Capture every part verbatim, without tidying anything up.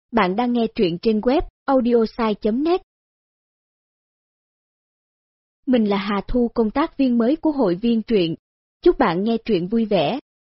Bạn đang nghe truyện trên web audiosai chấm net. Mình là Hà Thu, công tác viên mới của hội viên truyện. Chúc bạn nghe truyện vui vẻ.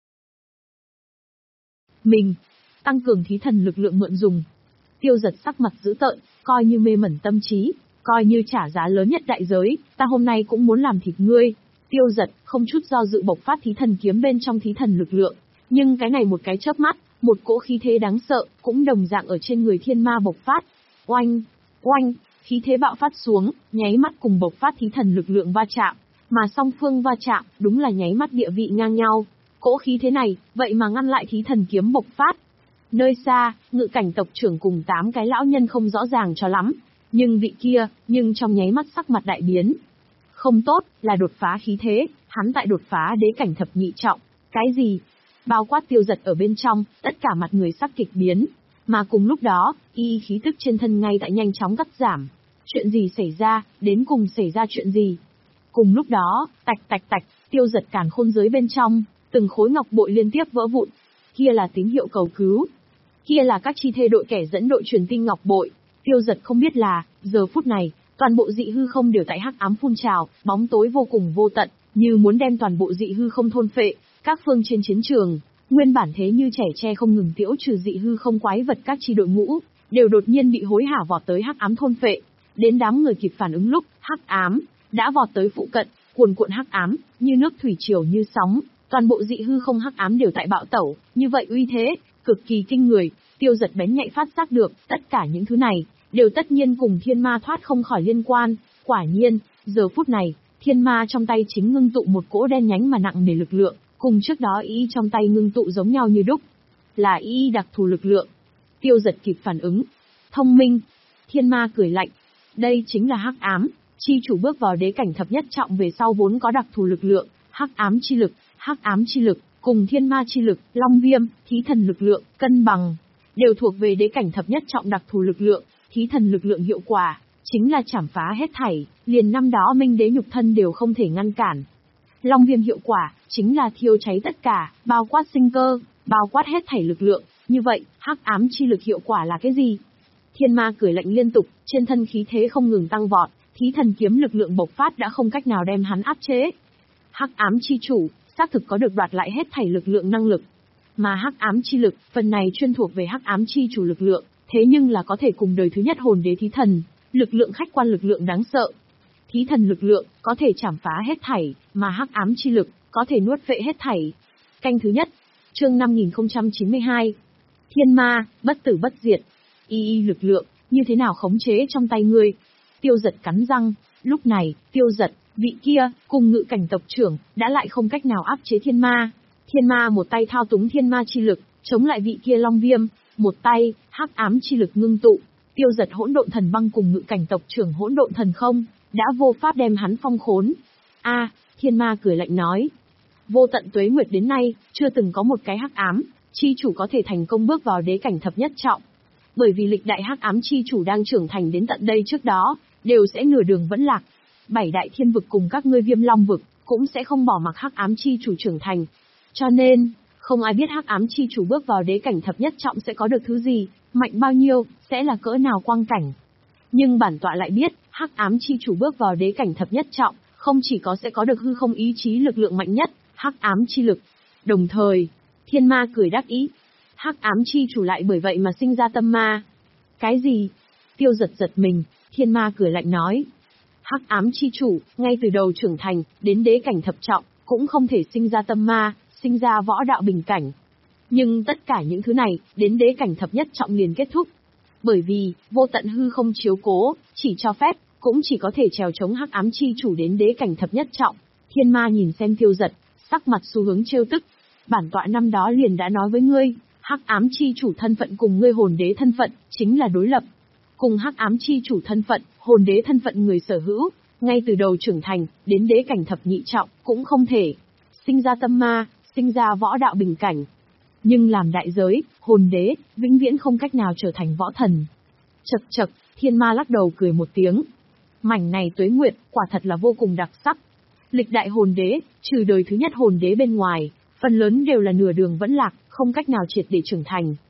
Mình, tăng cường thí thần lực lượng mượn dùng. Tiêu Giật sắc mặt dữ tợn, coi như mê mẩn tâm trí, coi như trả giá lớn nhất đại giới, ta hôm nay cũng muốn làm thịt ngươi. Tiêu Giật không chút do dự bộc phát thí thần kiếm bên trong thí thần lực lượng, nhưng cái này một cái chớp mắt, một cỗ khí thế đáng sợ cũng đồng dạng ở trên người thiên ma bộc phát. Oanh, oanh, khí thế bạo phát xuống, nháy mắt cùng bộc phát thí thần lực lượng va chạm, mà song phương va chạm, đúng là nháy mắt địa vị ngang nhau. Cỗ khí thế này, vậy mà ngăn lại thí thần kiếm bộc phát. Nơi xa, Ngự Cảnh tộc trưởng cùng tám cái lão nhân không rõ ràng cho lắm, nhưng vị kia, nhưng trong nháy mắt sắc mặt đại biến. Không tốt, là đột phá khí thế, hắn tại đột phá đế cảnh thập nhị trọng. Cái gì? Bao quát Tiêu Giật ở bên trong, tất cả mặt người sắc kịch biến. Mà cùng lúc đó, y khí tức trên thân ngay tại nhanh chóng cắt giảm. Chuyện gì xảy ra, đến cùng xảy ra chuyện gì? Cùng lúc đó, tạch tạch tạch, Tiêu Giật càn khôn giới bên trong, từng khối ngọc bội liên tiếp vỡ vụn. Kia là tín hiệu cầu cứu. Kia là các chi thê đội kẻ dẫn đội truyền tin ngọc bội. Tiêu Giật không biết là, giờ phút này, toàn bộ dị hư không đều tại hắc ám phun trào, bóng tối vô cùng vô tận, như muốn đem toàn bộ dị hư không thôn phệ. Các phương trên chiến trường, nguyên bản thế như trẻ tre không ngừng tiễu trừ dị hư không quái vật các chi đội ngũ, đều đột nhiên bị hối hả vọt tới hắc ám thôn phệ. Đến đám người kịp phản ứng lúc, hắc ám đã vọt tới phụ cận, cuồn cuộn hắc ám, như nước thủy triều như sóng, toàn bộ dị hư không hắc ám đều tại bạo tẩu, như vậy uy thế cực kỳ kinh người. Tiêu Giật bén nhạy phát giác được, tất cả những thứ này đều tất nhiên cùng thiên ma thoát không khỏi liên quan. Quả nhiên, giờ phút này, thiên ma trong tay chính ngưng tụ một cỗ đen nhánh mà nặng nề lực lượng, cùng trước đó y trong tay ngưng tụ giống nhau như đúc, là y đặc thù lực lượng. Tiêu Giật kịp phản ứng, thông minh. Thiên ma cười lạnh, đây chính là hắc ám, chi chủ bước vào đế cảnh thập nhất trọng về sau vốn có đặc thù lực lượng, hắc ám chi lực, hắc ám chi lực cùng thiên ma chi lực, long viêm, thí thần lực lượng, cân bằng, đều thuộc về đế cảnh thập nhất trọng đặc thù lực lượng. Thí thần lực lượng hiệu quả chính là chảm phá hết thảy, liền năm đó Minh Đế nhục thân đều không thể ngăn cản. Long viêm hiệu quả chính là thiêu cháy tất cả, bao quát sinh cơ, bao quát hết thảy lực lượng. Như vậy, hắc ám chi lực hiệu quả là cái gì? Thiên ma cười lạnh liên tục, trên thân khí thế không ngừng tăng vọt, thí thần kiếm lực lượng bộc phát đã không cách nào đem hắn áp chế. Hắc ám chi chủ, xác thực có được đoạt lại hết thảy lực lượng năng lực. Mà hắc ám chi lực, phần này chuyên thuộc về hắc ám chi chủ lực lượng, thế nhưng là có thể cùng đời thứ nhất hồn đế thí thần, lực lượng khách quan lực lượng đáng sợ. Thí thần lực lượng có thể chảm phá hết thảy, mà hắc ám chi lực có thể nuốt vệ hết thảy. Canh thứ nhất, chương năm nghìn không trăm chín mươi hai. Thiên ma, bất tử bất diệt. Y y lực lượng, như thế nào khống chế trong tay ngươi? Tiêu Giật cắn răng, lúc này, Tiêu Giật, vị kia, cùng Ngự Cảnh tộc trưởng, đã lại không cách nào áp chế thiên ma. Thiên ma một tay thao túng thiên ma chi lực, chống lại vị kia long viêm, một tay, hắc ám chi lực ngưng tụ. Tiêu Giật hỗn độn thần băng cùng Ngự Cảnh tộc trưởng hỗn độn thần không, đã vô pháp đem hắn phong khốn. A, thiên ma cười lạnh nói. Vô tận tuế nguyệt đến nay, chưa từng có một cái hắc ám chi chủ có thể thành công bước vào đế cảnh thập nhất trọng. Bởi vì lịch đại hắc ám chi chủ đang trưởng thành đến tận đây trước đó, đều sẽ nửa đường vẫn lạc. Bảy đại thiên vực cùng các ngươi Viêm Long vực, cũng sẽ không bỏ mặc hắc ám chi chủ trưởng thành. Cho nên, không ai biết hắc ám chi chủ bước vào đế cảnh thập nhất trọng sẽ có được thứ gì, mạnh bao nhiêu, sẽ là cỡ nào quang cảnh. Nhưng bản tọa lại biết, hắc ám chi chủ bước vào đế cảnh thập nhất trọng, không chỉ có sẽ có được hư không ý chí lực lượng mạnh nhất, hắc ám chi lực. Đồng thời, thiên ma cười đắc ý, hắc ám chi chủ lại bởi vậy mà sinh ra tâm ma. Cái gì? Tiêu Giật giật mình, thiên ma cười lạnh nói. Hắc ám chi chủ, ngay từ đầu trưởng thành, đến đế cảnh thập trọng, cũng không thể sinh ra tâm ma, sinh ra võ đạo bình cảnh. Nhưng tất cả những thứ này, đến đế cảnh thập nhất trọng liền kết thúc. Bởi vì, vô tận hư không chiếu cố, chỉ cho phép, cũng chỉ có thể trèo chống hắc ám chi chủ đến đế cảnh thập nhất trọng. Thiên ma nhìn xem Tiêu Giật, sắc mặt xu hướng trêu tức. Bản tọa năm đó liền đã nói với ngươi, hắc ám chi chủ thân phận cùng ngươi hồn đế thân phận, chính là đối lập. Cùng hắc ám chi chủ thân phận, hồn đế thân phận người sở hữu, ngay từ đầu trưởng thành, đến đế cảnh thập nhị trọng, cũng không thể sinh ra tâm ma, sinh ra võ đạo bình cảnh. Nhưng làm đại giới, hồn đế, vĩnh viễn không cách nào trở thành võ thần. Chậc chậc, thiên ma lắc đầu cười một tiếng. Mảnh này tuế nguyệt, quả thật là vô cùng đặc sắc. Lịch đại hồn đế, trừ đời thứ nhất hồn đế bên ngoài, phần lớn đều là nửa đường vẫn lạc, không cách nào triệt để trưởng thành.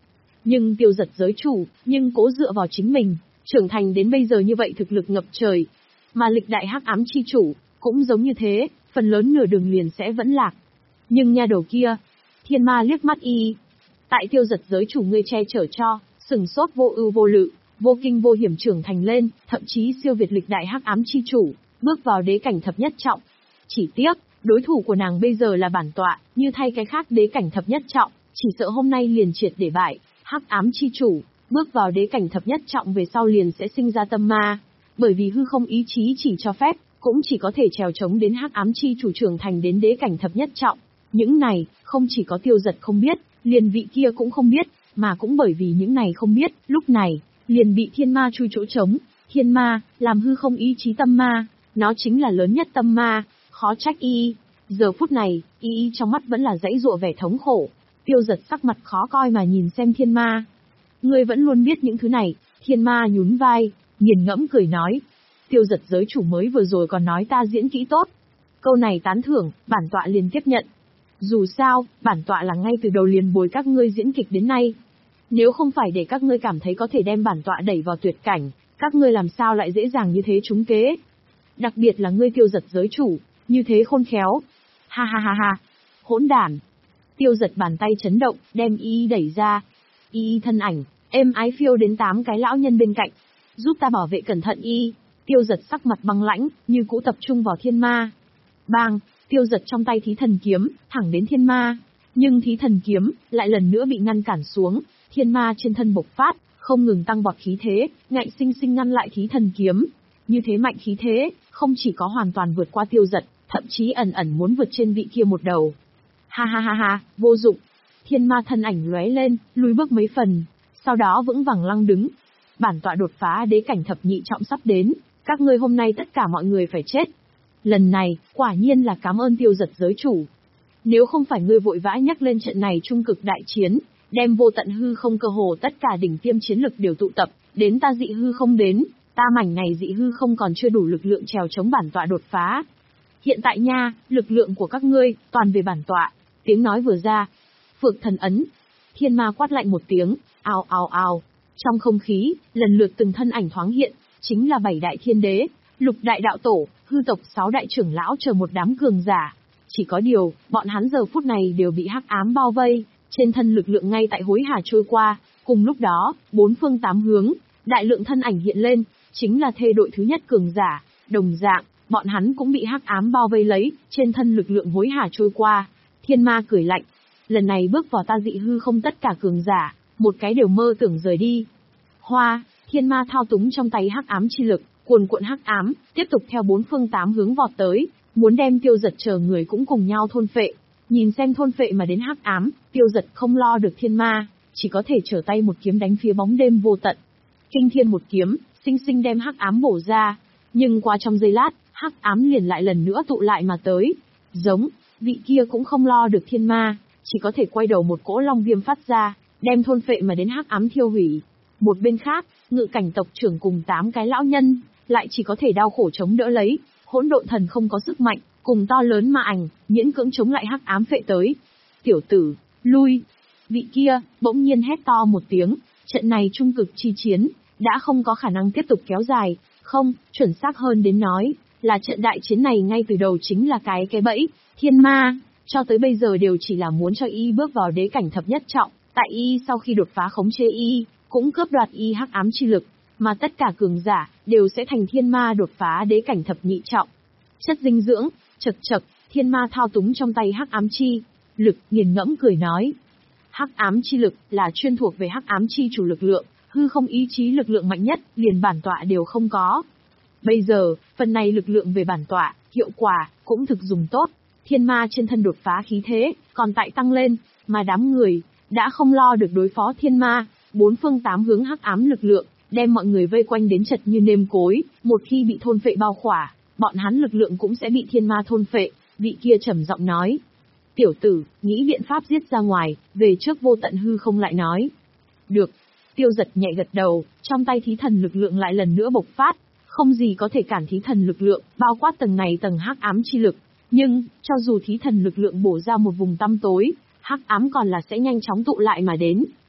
Nhưng Tiêu Giật giới chủ, nhưng cố dựa vào chính mình, trưởng thành đến bây giờ như vậy thực lực ngập trời. Mà lịch đại hắc ám chi chủ, cũng giống như thế, phần lớn nửa đường liền sẽ vẫn lạc. Nhưng nha đầu kia, thiên ma liếc mắt y. Tại Tiêu Giật giới chủ ngươi che chở cho, sừng sốt vô ưu vô lự, vô kinh vô hiểm trưởng thành lên, thậm chí siêu việt lịch đại hắc ám chi chủ, bước vào đế cảnh thập nhất trọng. Chỉ tiếc, đối thủ của nàng bây giờ là bản tọa, như thay cái khác đế cảnh thập nhất trọng, chỉ sợ hôm nay liền triệt để bại. Hắc ám chi chủ, bước vào đế cảnh thập nhất trọng về sau liền sẽ sinh ra tâm ma, bởi vì hư không ý chí chỉ cho phép, cũng chỉ có thể trèo chống đến hắc ám chi chủ trưởng thành đến đế cảnh thập nhất trọng. Những này, không chỉ có Tiêu Giật không biết, liền vị kia cũng không biết, mà cũng bởi vì những này không biết, lúc này, liền bị thiên ma chui chỗ trống. Thiên ma, làm hư không ý chí tâm ma, nó chính là lớn nhất tâm ma, khó trách y. Giờ phút này, y trong mắt vẫn là dãy dụa vẻ thống khổ. Tiêu Giật sắc mặt khó coi mà nhìn xem thiên ma. Ngươi vẫn luôn biết những thứ này, thiên ma nhún vai, nghiền ngẫm cười nói. Tiêu Giật giới chủ mới vừa rồi còn nói ta diễn kỹ tốt. Câu này tán thưởng, bản tọa liền tiếp nhận. Dù sao, bản tọa là ngay từ đầu liền bồi các ngươi diễn kịch đến nay. Nếu không phải để các ngươi cảm thấy có thể đem bản tọa đẩy vào tuyệt cảnh, các ngươi làm sao lại dễ dàng như thế trúng kế. Đặc biệt là ngươi Tiêu Giật giới chủ, như thế khôn khéo. Ha ha ha ha, hỗn đản. Tiêu Giật bàn tay chấn động, đem y đẩy ra. Y thân ảnh, êm ái phiêu đến tám cái lão nhân bên cạnh. Giúp ta bảo vệ cẩn thận y. Tiêu Giật sắc mặt băng lãnh, như cũ tập trung vào thiên ma. Bang, Tiêu Giật trong tay thí thần kiếm, thẳng đến thiên ma. Nhưng thí thần kiếm, lại lần nữa bị ngăn cản xuống. Thiên ma trên thân bộc phát, không ngừng tăng vọt khí thế, ngạnh sinh sinh ngăn lại thí thần kiếm. Như thế mạnh khí thế, không chỉ có hoàn toàn vượt qua Tiêu Giật, thậm chí ẩn ẩn muốn vượt trên vị kia một đầu. Ha ha ha ha, vô dụng. Thiên ma thân ảnh lóe lên, lùi bước mấy phần, sau đó vững vàng lăng đứng. Bản tọa đột phá đế cảnh thập nhị trọng sắp đến, các ngươi hôm nay tất cả mọi người phải chết. Lần này, quả nhiên là cảm ơn Tiêu Giật giới chủ. Nếu không phải ngươi vội vã nhắc lên trận này trung cực đại chiến, đem vô tận hư không cơ hồ tất cả đỉnh tiêm chiến lực đều tụ tập, đến ta dị hư không đến, ta mảnh này dị hư không còn chưa đủ lực lượng trèo chống bản tọa đột phá. Hiện tại nha, lực lượng của các ngươi, toàn về bản tọa. Tiếng nói vừa ra, phược thần ấn. Thiên ma quát lạnh một tiếng, ào ào ào. Trong không khí, lần lượt từng thân ảnh thoáng hiện, chính là bảy đại thiên đế, lục đại đạo tổ, hư tộc sáu đại trưởng lão chờ một đám cường giả. Chỉ có điều, bọn hắn giờ phút này đều bị hắc ám bao vây, trên thân lực lượng ngay tại hối hả trôi qua. Cùng lúc đó, bốn phương tám hướng, đại lượng thân ảnh hiện lên, chính là thê đội thứ nhất cường giả. Đồng dạng, bọn hắn cũng bị hắc ám bao vây lấy, trên thân lực lượng hối hả trôi qua. Thiên ma cười lạnh, lần này bước vào ta dị hư không tất cả cường giả, một cái đều mơ tưởng rời đi. Hoa, thiên ma thao túng trong tay hắc ám chi lực, cuồn cuộn hắc ám, tiếp tục theo bốn phương tám hướng vọt tới, muốn đem Tiêu Giật chờ người cũng cùng nhau thôn phệ. Nhìn xem thôn phệ mà đến hắc ám, Tiêu Giật không lo được thiên ma, chỉ có thể trở tay một kiếm đánh phía bóng đêm vô tận. Kinh thiên một kiếm, sinh sinh đem hắc ám bổ ra, nhưng qua trong giây lát, hắc ám liền lại lần nữa tụ lại mà tới. Giống, vị kia cũng không lo được thiên ma, chỉ có thể quay đầu một cỗ long viêm phát ra, đem thôn phệ mà đến hắc ám thiêu hủy. Một bên khác, Ngự Cảnh tộc trưởng cùng tám cái lão nhân, lại chỉ có thể đau khổ chống đỡ lấy, hỗn độn thần không có sức mạnh, cùng to lớn ma ảnh, miễn cưỡng chống lại hắc ám phệ tới. Tiểu tử, lui! Vị kia, bỗng nhiên hét to một tiếng, trận này trung cực chi chiến, đã không có khả năng tiếp tục kéo dài, không, chuẩn xác hơn đến nói, là trận đại chiến này ngay từ đầu chính là cái cái bẫy, thiên ma, cho tới bây giờ đều chỉ là muốn cho y bước vào đế cảnh thập nhất trọng, tại y sau khi đột phá khống chế y, cũng cướp đoạt y hắc ám chi lực, mà tất cả cường giả, đều sẽ thành thiên ma đột phá đế cảnh thập nhị trọng. Chất dinh dưỡng, chật chật, thiên ma thao túng trong tay hắc ám chi lực, nghiền ngẫm cười nói. Hắc ám chi lực là chuyên thuộc về hắc ám chi chủ lực lượng, hư không ý chí lực lượng mạnh nhất, liền bản tọa đều không có. Bây giờ, phần này lực lượng về bản tọa, hiệu quả, cũng thực dùng tốt. Thiên ma trên thân đột phá khí thế, còn tại tăng lên, mà đám người, đã không lo được đối phó thiên ma, bốn phương tám hướng hắc ám lực lượng, đem mọi người vây quanh đến chật như nêm cối, một khi bị thôn phệ bao khỏa, bọn hắn lực lượng cũng sẽ bị thiên ma thôn phệ, vị kia trầm giọng nói. Tiểu tử, nghĩ biện pháp giết ra ngoài, về trước vô tận hư không lại nói. Được. Tiêu Giật nhẹ gật đầu, trong tay thí thần lực lượng lại lần nữa bộc phát, không gì có thể cản thí thần lực lượng, bao quát tầng này tầng hắc ám chi lực. Nhưng, cho dù thí thần lực lượng bổ ra một vùng tăm tối, hắc ám còn là sẽ nhanh chóng tụ lại mà đến.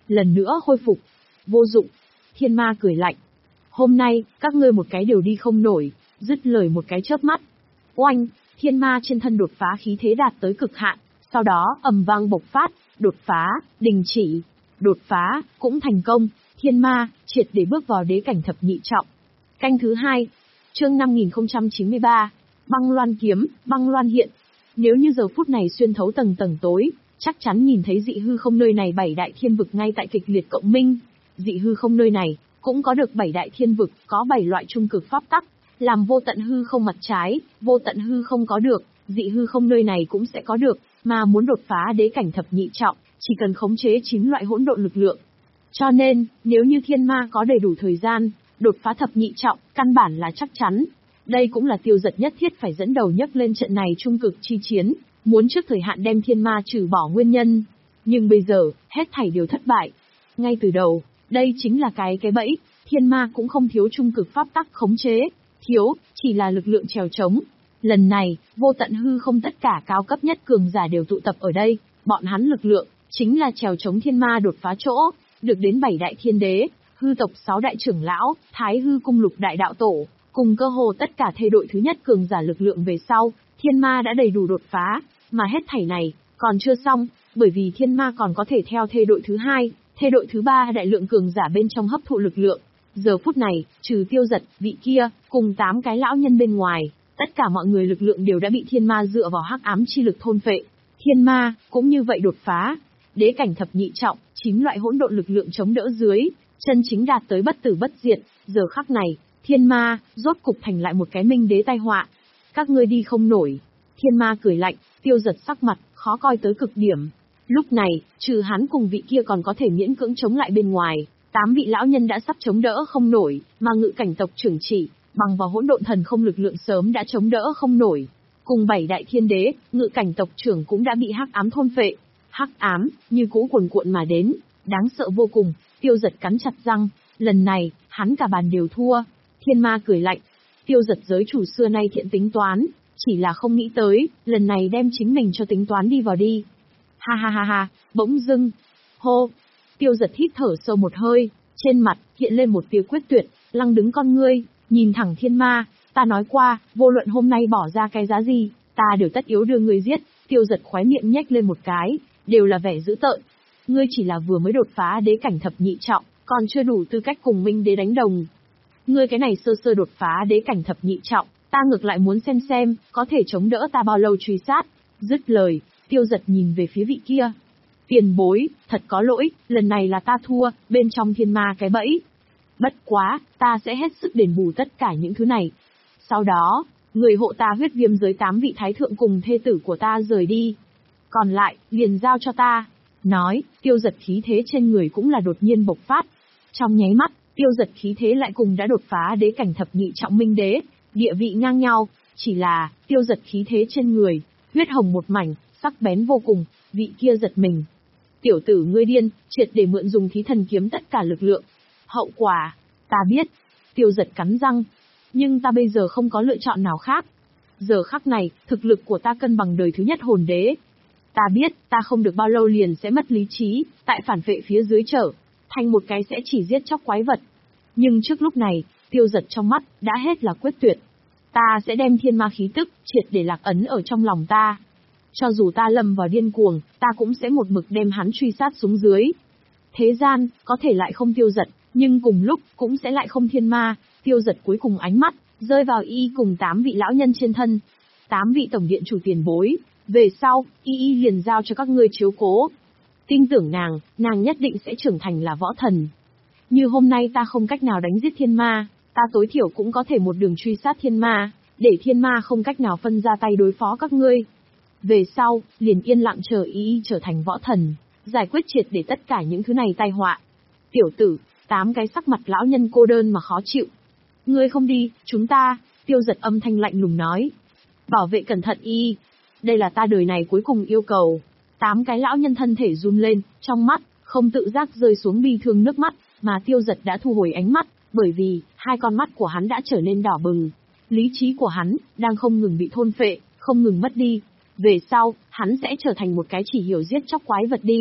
lần nữa khôi phục. Vô dụng. Thiên ma cười lạnh. Hôm nay, các ngươi một cái đều đi không nổi, dứt lời một cái chớp mắt. Oanh, thiên ma trên thân đột phá khí thế đạt tới cực hạn, sau đó ầm vang bộc phát, đột phá, đình chỉ, đột phá, cũng thành công, thiên ma, triệt để bước vào đế cảnh thập nhị trọng. Canh thứ hai, chương năm nghìn không trăm chín mươi ba, băng loan kiếm, băng loan hiện. Nếu như giờ phút này xuyên thấu tầng tầng tối, chắc chắn nhìn thấy dị hư không nơi này bảy đại thiên vực ngay tại kịch liệt cộng minh. Dị hư không nơi này, cũng có được bảy đại thiên vực, có bảy loại trung cực pháp tắc, làm vô tận hư không mặt trái, vô tận hư không có được, dị hư không nơi này cũng sẽ có được, mà muốn đột phá đế cảnh thập nhị trọng, chỉ cần khống chế chín loại hỗn độn lực lượng. Cho nên, nếu như thiên ma có đầy đủ thời gian, đột phá thập nhị trọng, căn bản là chắc chắn. Đây cũng là Tiêu Dật nhất thiết phải dẫn đầu nhấc lên trận này trung cực chi chiến, muốn trước thời hạn đem thiên ma trừ bỏ nguyên nhân. Nhưng bây giờ, hết thảy đều thất bại. Ngay từ đầu, đây chính là cái cái bẫy, thiên ma cũng không thiếu trung cực pháp tắc khống chế, thiếu, chỉ là lực lượng trèo trống. Lần này, vô tận hư không tất cả cao cấp nhất cường giả đều tụ tập ở đây, bọn hắn lực lượng, chính là trèo trống thiên ma đột phá chỗ, được đến bảy đại thiên đế, hư tộc sáu đại trưởng lão, thái hư cung lục đại đạo tổ, cùng cơ hồ tất cả thê đội thứ nhất cường giả lực lượng về sau, thiên ma đã đầy đủ đột phá, mà hết thảy này, còn chưa xong, bởi vì thiên ma còn có thể theo thê đội thứ hai, thê đội thứ ba đại lượng cường giả bên trong hấp thụ lực lượng. Giờ phút này, trừ Tiêu Dật, vị kia, cùng tám cái lão nhân bên ngoài, tất cả mọi người lực lượng đều đã bị thiên ma dựa vào hắc ám chi lực thôn phệ. Thiên ma, cũng như vậy đột phá. Đế cảnh thập nhị trọng, chín loại hỗn độn lực lượng chống đỡ dưới, chân chính đạt tới bất tử bất diệt. Giờ khắc này, thiên ma, rốt cục thành lại một cái minh đế tai họa. Các ngươi đi không nổi. Thiên ma cười lạnh, Tiêu Dật sắc mặt, khó coi tới cực điểm. Lúc này, trừ hắn cùng vị kia còn có thể miễn cưỡng chống lại bên ngoài, tám vị lão nhân đã sắp chống đỡ không nổi, mà ngự cảnh tộc trưởng chỉ, bằng vào hỗn độn thần không lực lượng sớm đã chống đỡ không nổi. Cùng bảy đại thiên đế, ngự cảnh tộc trưởng cũng đã bị hắc ám thôn phệ. Hắc ám, như cũ cuồn cuộn mà đến, đáng sợ vô cùng. Tiêu Dật cắn chặt răng, lần này, hắn cả bàn đều thua. Thiên ma cười lạnh, Tiêu Dật giới chủ xưa nay thiện tính toán, chỉ là không nghĩ tới, lần này đem chính mình cho tính toán đi vào đi. Ha ha ha ha, bỗng dưng, hô, Tiêu Dật hít thở sâu một hơi, trên mặt hiện lên một tia quyết tuyệt, lăng đứng con ngươi, nhìn thẳng thiên ma, ta nói qua, vô luận hôm nay bỏ ra cái giá gì, ta đều tất yếu đưa ngươi giết. Tiêu Dật khóe miệng nhếch lên một cái, đều là vẻ dữ tợn. Ngươi chỉ là vừa mới đột phá đế cảnh thập nhị trọng, còn chưa đủ tư cách cùng minh đế đánh đồng. Ngươi cái này sơ sơ đột phá đế cảnh thập nhị trọng, ta ngược lại muốn xem xem, có thể chống đỡ ta bao lâu truy sát. Dứt lời, Tiêu Dật nhìn về phía vị kia. Tiền bối, thật có lỗi, lần này là ta thua, bên trong thiên ma cái bẫy. Bất quá, ta sẽ hết sức đền bù tất cả những thứ này. Sau đó, người hộ ta huyết viêm giới tám vị thái thượng cùng thê tử của ta rời đi. Còn lại, liền giao cho ta. Nói, Tiêu Dật khí thế trên người cũng là đột nhiên bộc phát. Trong nháy mắt, Tiêu Dật khí thế lại cùng đã đột phá đế cảnh thập nhị trọng minh đế, địa vị ngang nhau, chỉ là, Tiêu Dật khí thế trên người, huyết hồng một mảnh, sắc bén vô cùng, vị kia giật mình. Tiểu tử ngươi điên, triệt để mượn dùng thí thần kiếm tất cả lực lượng. Hậu quả, ta biết. Tiêu Dật cắn răng. Nhưng ta bây giờ không có lựa chọn nào khác. Giờ khắc này, thực lực của ta cân bằng đời thứ nhất hồn đế. Ta biết, ta không được bao lâu liền sẽ mất lý trí, tại phản vệ phía dưới trở, thành một cái sẽ chỉ giết chóc quái vật. Nhưng trước lúc này, Tiêu Dật trong mắt, đã hết là quyết tuyệt. Ta sẽ đem thiên ma khí tức, triệt để lạc ấn ở trong lòng ta. Cho dù ta lâm vào điên cuồng, ta cũng sẽ một mực đem hắn truy sát xuống dưới. Thế gian, có thể lại không Tiêu Dật, nhưng cùng lúc, cũng sẽ lại không thiên ma. Tiêu Dật cuối cùng ánh mắt, rơi vào y cùng tám vị lão nhân trên thân. Tám vị tổng điện chủ tiền bối, về sau, y y liền giao cho các ngươi chiếu cố. Tin tưởng nàng, nàng nhất định sẽ trưởng thành là võ thần. Như hôm nay ta không cách nào đánh giết thiên ma, ta tối thiểu cũng có thể một đường truy sát thiên ma, để thiên ma không cách nào phân ra tay đối phó các ngươi. Về sau, liền yên lặng chờ y y trở thành võ thần, giải quyết triệt để tất cả những thứ này tai họa. Tiểu tử, tám cái sắc mặt lão nhân cô đơn mà khó chịu. Ngươi không đi, chúng ta, Tiêu Dật âm thanh lạnh lùng nói. Bảo vệ cẩn thận y, đây là ta đời này cuối cùng yêu cầu. Tám cái lão nhân thân thể run lên, trong mắt, không tự giác rơi xuống bi thương nước mắt, mà Tiêu Dật đã thu hồi ánh mắt, bởi vì, hai con mắt của hắn đã trở nên đỏ bừng. Lý trí của hắn, đang không ngừng bị thôn phệ, không ngừng mất đi. Về sau, hắn sẽ trở thành một cái chỉ hiểu giết chóc quái vật đi.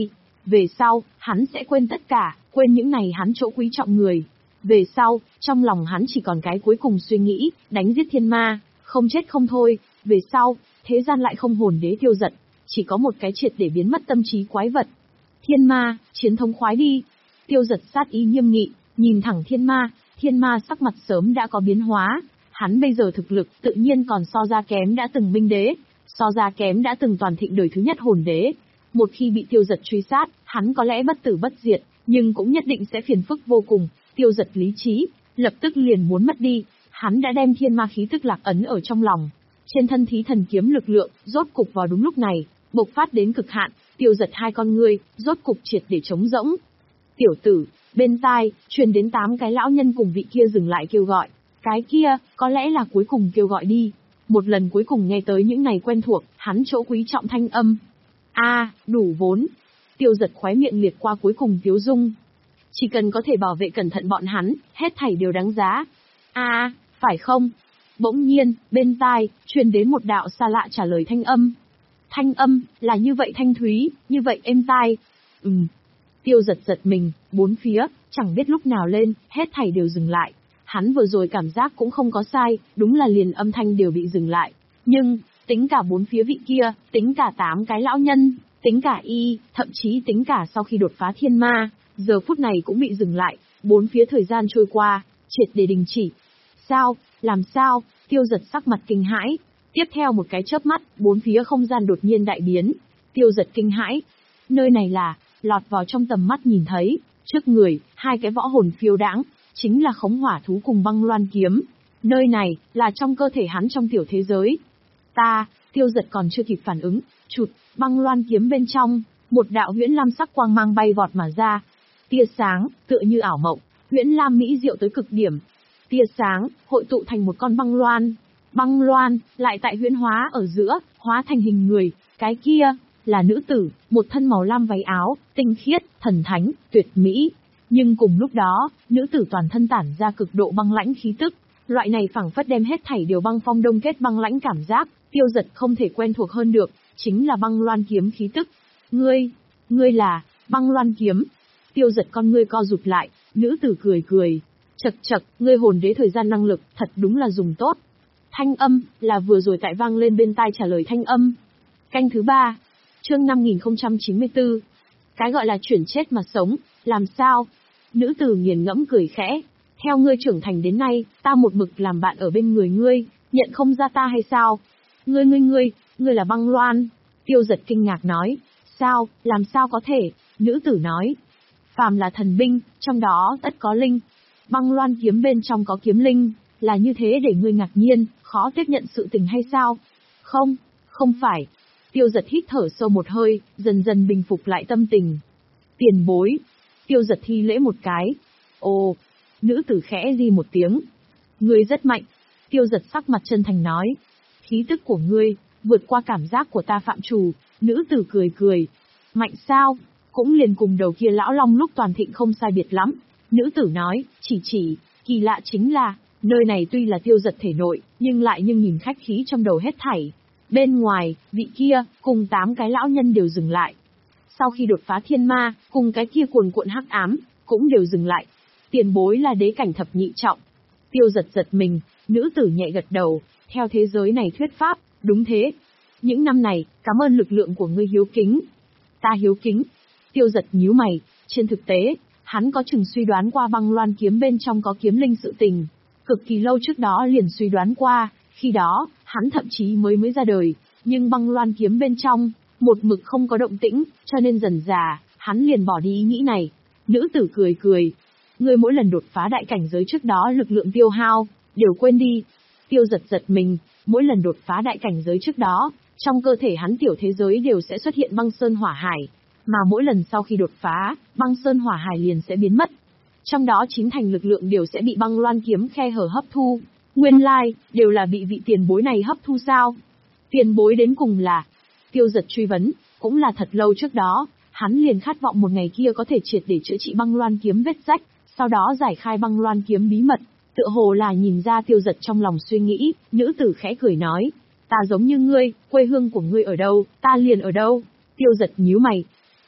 Về sau, hắn sẽ quên tất cả, quên những này hắn chỗ quý trọng người. Về sau, trong lòng hắn chỉ còn cái cuối cùng suy nghĩ, đánh giết thiên ma, không chết không thôi. Về sau, thế gian lại không hồn đế Tiêu Dật, chỉ có một cái triệt để biến mất tâm trí quái vật. Thiên ma, chiến thống khoái đi. Tiêu Dật sát ý nghiêm nghị, nhìn thẳng thiên ma, thiên ma sắc mặt sớm đã có biến hóa. Hắn bây giờ thực lực tự nhiên còn so ra kém đã từng minh đế, so ra kém đã từng toàn thịnh đời thứ nhất hồn đế. Một khi bị Tiêu Dật truy sát, hắn có lẽ bất tử bất diệt, nhưng cũng nhất định sẽ phiền phức vô cùng. Tiêu Dật lý trí, lập tức liền muốn mất đi. Hắn đã đem thiên ma khí tức lạc ấn ở trong lòng. Trên thân thí thần kiếm lực lượng, rốt cục vào đúng lúc này, bộc phát đến cực hạn. Tiêu Dật hai con ngươi, rốt cục triệt để trống rỗng. Tiểu tử, bên tai, truyền đến tám cái lão nhân cùng vị kia dừng lại kêu gọi. Cái kia, có lẽ là cuối cùng kêu gọi đi. Một lần cuối cùng nghe tới những này quen thuộc, hắn chỗ quý trọng thanh âm. A, đủ vốn. Tiêu Dật khóe miệng liệt qua cuối cùng tiếu dung. Chỉ cần có thể bảo vệ cẩn thận bọn hắn, hết thảy đều đáng giá. A, phải không? Bỗng nhiên, bên tai, truyền đến một đạo xa lạ trả lời thanh âm. Thanh âm, là như vậy thanh thúy, như vậy êm tai. Ừm. Tiêu Dật giật mình, bốn phía, chẳng biết lúc nào lên, hết thảy đều dừng lại. Hắn vừa rồi cảm giác cũng không có sai, đúng là liền âm thanh đều bị dừng lại. Nhưng, tính cả bốn phía vị kia, tính cả tám cái lão nhân, tính cả y, thậm chí tính cả sau khi đột phá thiên ma, giờ phút này cũng bị dừng lại, bốn phía thời gian trôi qua, triệt để đình chỉ. Sao, làm sao, Tiêu Dật sắc mặt kinh hãi. Tiếp theo một cái chớp mắt, bốn phía không gian đột nhiên đại biến. Tiêu Dật kinh hãi. Nơi này là, lọt vào trong tầm mắt nhìn thấy, trước người, hai cái võ hồn phiêu đãng, chính là khống hỏa thú cùng băng loan kiếm. Nơi này, là trong cơ thể hắn trong tiểu thế giới. Ta, Tiêu Dật còn chưa kịp phản ứng, chụt, băng loan kiếm bên trong, một đạo huyễn lam sắc quang mang bay vọt mà ra. Tia sáng, tựa như ảo mộng, huyễn lam mỹ diệu tới cực điểm. Tia sáng, hội tụ thành một con băng loan. Băng loan, lại tại huyễn hóa ở giữa, hóa thành hình người, cái kia, là nữ tử, một thân màu lam váy áo, tinh khiết, thần thánh, tuyệt mỹ. Nhưng cùng lúc đó, nữ tử toàn thân tản ra cực độ băng lãnh khí tức. Loại này phảng phất đem hết thảy đều băng phong đông kết băng lãnh cảm giác, Tiêu Dật không thể quen thuộc hơn được, chính là băng loan kiếm khí tức. Ngươi, ngươi là, băng loan kiếm. Tiêu Dật con ngươi co rụt lại, nữ tử cười cười. Chậc chậc, ngươi hồn đế thời gian năng lực, thật đúng là dùng tốt. Thanh âm, là vừa rồi tại vang lên bên tai trả lời thanh âm. Canh thứ ba, chương năm nghìn không trăm chín mươi tư. Cái gọi là chuyển chết mà sống, làm sao? Nữ tử nghiền ngẫm cười khẽ. Theo ngươi trưởng thành đến nay, ta một mực làm bạn ở bên người ngươi, nhận không ra ta hay sao? Ngươi ngươi ngươi, ngươi là băng loan. Tiêu Dật kinh ngạc nói. Sao, làm sao có thể? Nữ tử nói. Phàm là thần binh, trong đó tất có linh. Băng loan kiếm bên trong có kiếm linh, là như thế để ngươi ngạc nhiên, khó tiếp nhận sự tình hay sao? Không, không phải. Tiêu Dật hít thở sâu một hơi, dần dần bình phục lại tâm tình. Tiền bối. Tiêu Dật thi lễ một cái. Ồ, nữ tử khẽ di một tiếng. Ngươi rất mạnh. Tiêu Dật sắc mặt chân thành nói. Khí tức của ngươi, vượt qua cảm giác của ta phạm trù. Nữ tử cười cười. Mạnh sao? Cũng liền cùng đầu kia lão long lúc toàn thịnh không sai biệt lắm. Nữ tử nói, chỉ chỉ, kỳ lạ chính là, nơi này tuy là Tiêu Dật thể nội, nhưng lại nhưng nhìn khách khí trong đầu hết thảy. Bên ngoài, vị kia, cùng tám cái lão nhân đều dừng lại. Sau khi đột phá thiên ma, cùng cái kia cuồn cuộn hắc ám, cũng đều dừng lại. Tiền bối là đế cảnh thập nhị trọng. Tiêu Dật giật mình, nữ tử nhẹ gật đầu, theo thế giới này thuyết pháp, đúng thế. Những năm này, cảm ơn lực lượng của ngươi hiếu kính. Ta hiếu kính. Tiêu Dật nhíu mày, trên thực tế, hắn có chừng suy đoán qua băng loan kiếm bên trong có kiếm linh sự tình. Cực kỳ lâu trước đó liền suy đoán qua, khi đó, hắn thậm chí mới mới ra đời, nhưng băng loan kiếm bên trong, một mực không có động tĩnh, cho nên dần dà, hắn liền bỏ đi ý nghĩ này. Nữ tử cười cười. Ngươi mỗi lần đột phá đại cảnh giới trước đó lực lượng tiêu hao, đều quên đi. Tiêu Dật giật mình, mỗi lần đột phá đại cảnh giới trước đó, trong cơ thể hắn tiểu thế giới đều sẽ xuất hiện băng sơn hỏa hải, mà mỗi lần sau khi đột phá, băng sơn hỏa hải liền sẽ biến mất. Trong đó chín thành lực lượng đều sẽ bị băng loan kiếm khe hở hấp thu. Nguyên lai, like, đều là bị vị tiền bối này hấp thu sao? Tiền bối đến cùng là... Tiêu Dật truy vấn, cũng là thật lâu trước đó, hắn liền khát vọng một ngày kia có thể triệt để chữa trị băng loan kiếm vết rách, sau đó giải khai băng loan kiếm bí mật. Tựa hồ là nhìn ra Tiêu Dật trong lòng suy nghĩ, nữ tử khẽ cười nói, ta giống như ngươi, quê hương của ngươi ở đâu, ta liền ở đâu. Tiêu Dật nhíu mày.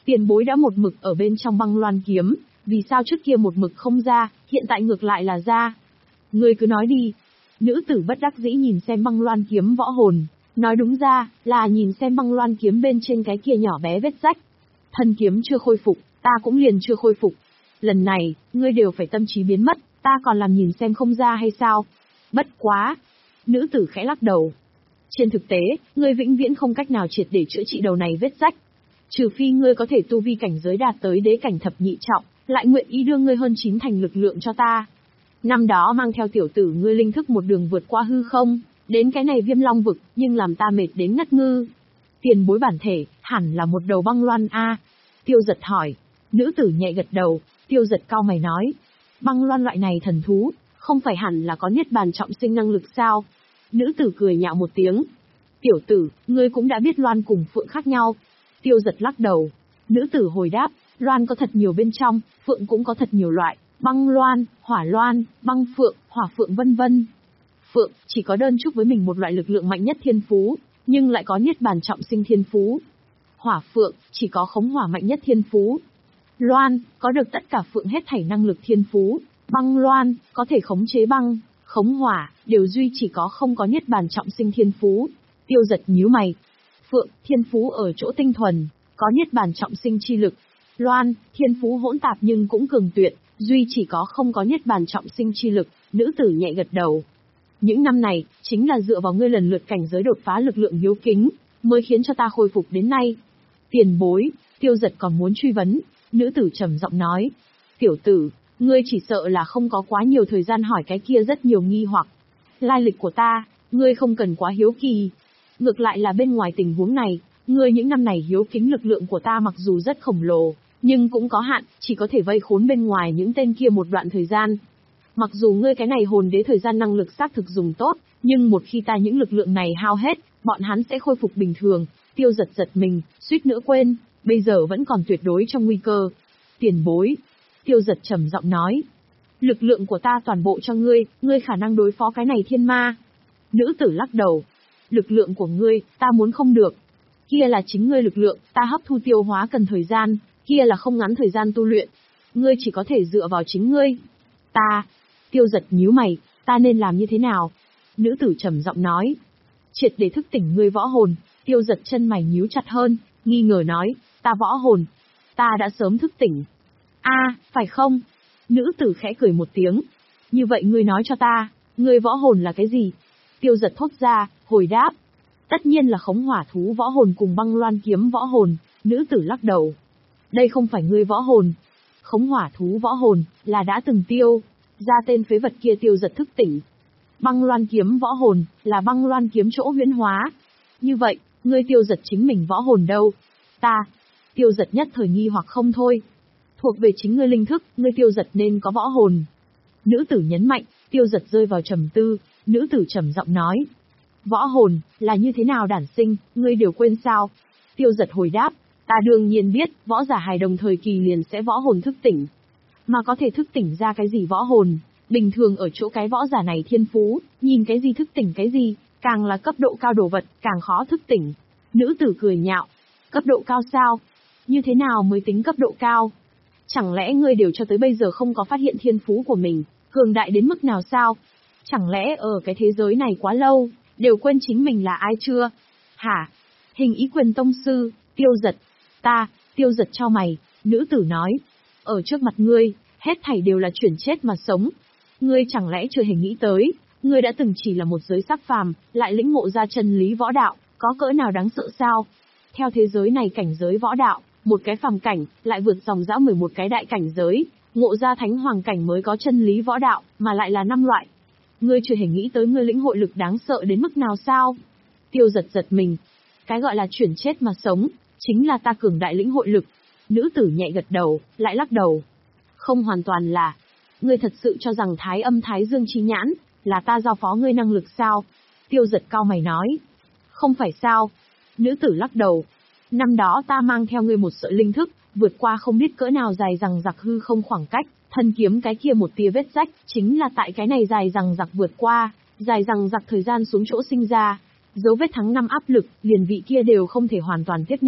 Tiền bối đã một mực ở bên trong băng loan kiếm, vì sao trước kia một mực không ra, hiện tại ngược lại là ra? Ngươi cứ nói đi. Nữ tử bất đắc dĩ nhìn xem băng loan kiếm võ hồn, nói đúng ra, là nhìn xem băng loan kiếm bên trên cái kia nhỏ bé vết rách. Thân kiếm chưa khôi phục, ta cũng liền chưa khôi phục. Lần này, ngươi đều phải tâm trí biến mất, ta còn làm nhìn xem không ra hay sao? Bất quá. Nữ tử khẽ lắc đầu. Trên thực tế, ngươi vĩnh viễn không cách nào triệt để chữa trị đầu này vết rách. Trừ phi ngươi có thể tu vi cảnh giới đạt tới đế cảnh thập nhị trọng, lại nguyện ý đưa ngươi hơn chín thành lực lượng cho ta. Năm đó mang theo tiểu tử ngươi linh thức một đường vượt qua hư không, đến cái này Viêm Long vực, nhưng làm ta mệt đến ngất ngư. Tiền bối bản thể, hẳn là một đầu băng loan a. Tiêu Giật hỏi. Nữ tử nhẹ gật đầu, Tiêu Giật cau mày nói. Băng loan loại này thần thú, không phải hẳn là có niết bàn trọng sinh năng lực sao? Nữ tử cười nhạo một tiếng. Tiểu tử, ngươi cũng đã biết loan cùng phượng khác nhau. Tiêu Giật lắc đầu. Nữ tử hồi đáp, loan có thật nhiều bên trong, phượng cũng có thật nhiều loại, băng loan, hỏa loan, băng phượng, hỏa phượng vân vân. Phượng chỉ có đơn trúc với mình một loại lực lượng mạnh nhất thiên phú, nhưng lại có niết bàn trọng sinh thiên phú. Hỏa phượng chỉ có khống hỏa mạnh nhất thiên phú. Loan có được tất cả phượng hết thảy năng lực thiên phú. Băng loan có thể khống chế băng, khống hỏa, đều duy chỉ có không có niết bàn trọng sinh thiên phú. Tiêu Giật nhíu mày. Phượng, thiên phú ở chỗ tinh thuần, có niết bàn trọng sinh chi lực. Loan, thiên phú hỗn tạp nhưng cũng cường tuyệt, duy chỉ có không có niết bàn trọng sinh chi lực. Nữ tử nhẹ gật đầu. Những năm này, chính là dựa vào ngươi lần lượt cảnh giới đột phá lực lượng hiếu kính, mới khiến cho ta khôi phục đến nay. Tiền bối, Tiêu Giật còn muốn truy vấn. Nữ tử trầm giọng nói. Tiểu tử, ngươi chỉ sợ là không có quá nhiều thời gian hỏi cái kia rất nhiều nghi hoặc. Lai lịch của ta, ngươi không cần quá hiếu kỳ. Ngược lại là bên ngoài tình huống này, ngươi những năm này hiếu kính lực lượng của ta mặc dù rất khổng lồ, nhưng cũng có hạn, chỉ có thể vây khốn bên ngoài những tên kia một đoạn thời gian. Mặc dù ngươi cái này hồn đế thời gian năng lực xác thực dùng tốt, nhưng một khi ta những lực lượng này hao hết, bọn hắn sẽ khôi phục bình thường. Tiêu Giật giật mình, suýt nữa quên, bây giờ vẫn còn tuyệt đối trong nguy cơ. Tiền bối. Tiêu Giật trầm giọng nói. Lực lượng của ta toàn bộ cho ngươi, ngươi khả năng đối phó cái này thiên ma. Nữ tử lắc đầu. Lực lượng của ngươi, ta muốn không được. Kia là chính ngươi lực lượng, ta hấp thu tiêu hóa cần thời gian, kia là không ngắn thời gian tu luyện. Ngươi chỉ có thể dựa vào chính ngươi. Ta. Tiêu Giật nhíu mày, ta nên làm như thế nào? Nữ tử trầm giọng nói. Triệt để thức tỉnh ngươi võ hồn. Tiêu Giật chân mày nhíu chặt hơn, nghi ngờ nói, ta võ hồn. Ta đã sớm thức tỉnh. A, phải không? Nữ tử khẽ cười một tiếng. Như vậy ngươi nói cho ta, ngươi võ hồn là cái gì? Tiêu Giật thốt ra, hồi đáp. Tất nhiên là khống hỏa thú võ hồn cùng băng loan kiếm võ hồn. Nữ tử lắc đầu. Đây không phải ngươi võ hồn. Khống hỏa thú võ hồn, là đã từng tiêu ra tên phế vật kia Tiêu Giật thức tỉnh. Băng loan kiếm võ hồn, là băng loan kiếm chỗ huyễn hóa. Như vậy, ngươi Tiêu Giật chính mình võ hồn đâu? Ta. Tiêu Giật nhất thời nghi hoặc không thôi. Thuộc về chính ngươi linh thức, ngươi Tiêu Giật nên có võ hồn. Nữ tử nhấn mạnh, Tiêu Giật rơi vào trầm tư, nữ tử trầm giọng nói. Võ hồn, là như thế nào đản sinh, ngươi đều quên sao? Tiêu Giật hồi đáp, ta đương nhiên biết, võ giả hài đồng thời kỳ liền sẽ võ hồn thức tỉnh. Mà có thể thức tỉnh ra cái gì võ hồn, bình thường ở chỗ cái võ giả này thiên phú, nhìn cái gì thức tỉnh cái gì, càng là cấp độ cao đồ vật, càng khó thức tỉnh. Nữ tử cười nhạo, cấp độ cao sao? Như thế nào mới tính cấp độ cao? Chẳng lẽ ngươi đều cho tới bây giờ không có phát hiện thiên phú của mình, cường đại đến mức nào sao? Chẳng lẽ ở cái thế giới này quá lâu, đều quên chính mình là ai chưa? Hả? Hình ý quyền tông sư, Tiêu Giật. Ta, Tiêu Giật chau mày, nữ tử nói. Ở trước mặt ngươi, hết thảy đều là chuyển chết mà sống. Ngươi chẳng lẽ chưa hề nghĩ tới, ngươi đã từng chỉ là một giới sắc phàm, lại lĩnh ngộ ra chân lý võ đạo, có cỡ nào đáng sợ sao? Theo thế giới này cảnh giới võ đạo, một cái phàm cảnh, lại vượt dòng dã mười một cái đại cảnh giới, ngộ ra thánh hoàng cảnh mới có chân lý võ đạo, mà lại là năm loại. Ngươi chưa hề nghĩ tới ngươi lĩnh hội lực đáng sợ đến mức nào sao? Tiêu Giật giật mình. Cái gọi là chuyển chết mà sống, chính là ta cường đại lĩnh hội lực. Nữ tử nhẹ gật đầu, lại lắc đầu. Không hoàn toàn là. Ngươi thật sự cho rằng thái âm thái dương chi nhãn, là ta giao phó ngươi năng lực sao? Tiêu Giật cau mày nói. Không phải sao? Nữ tử lắc đầu. Năm đó ta mang theo ngươi một sợi linh thức, vượt qua không biết cỡ nào dài rằng giặc hư không khoảng cách, thân kiếm cái kia một tia vết rách, chính là tại cái này dài rằng giặc vượt qua, dài rằng giặc thời gian xuống chỗ sinh ra. Dấu vết tháng năm áp lực, liền vị kia đều không thể hoàn toàn tiếp nhận.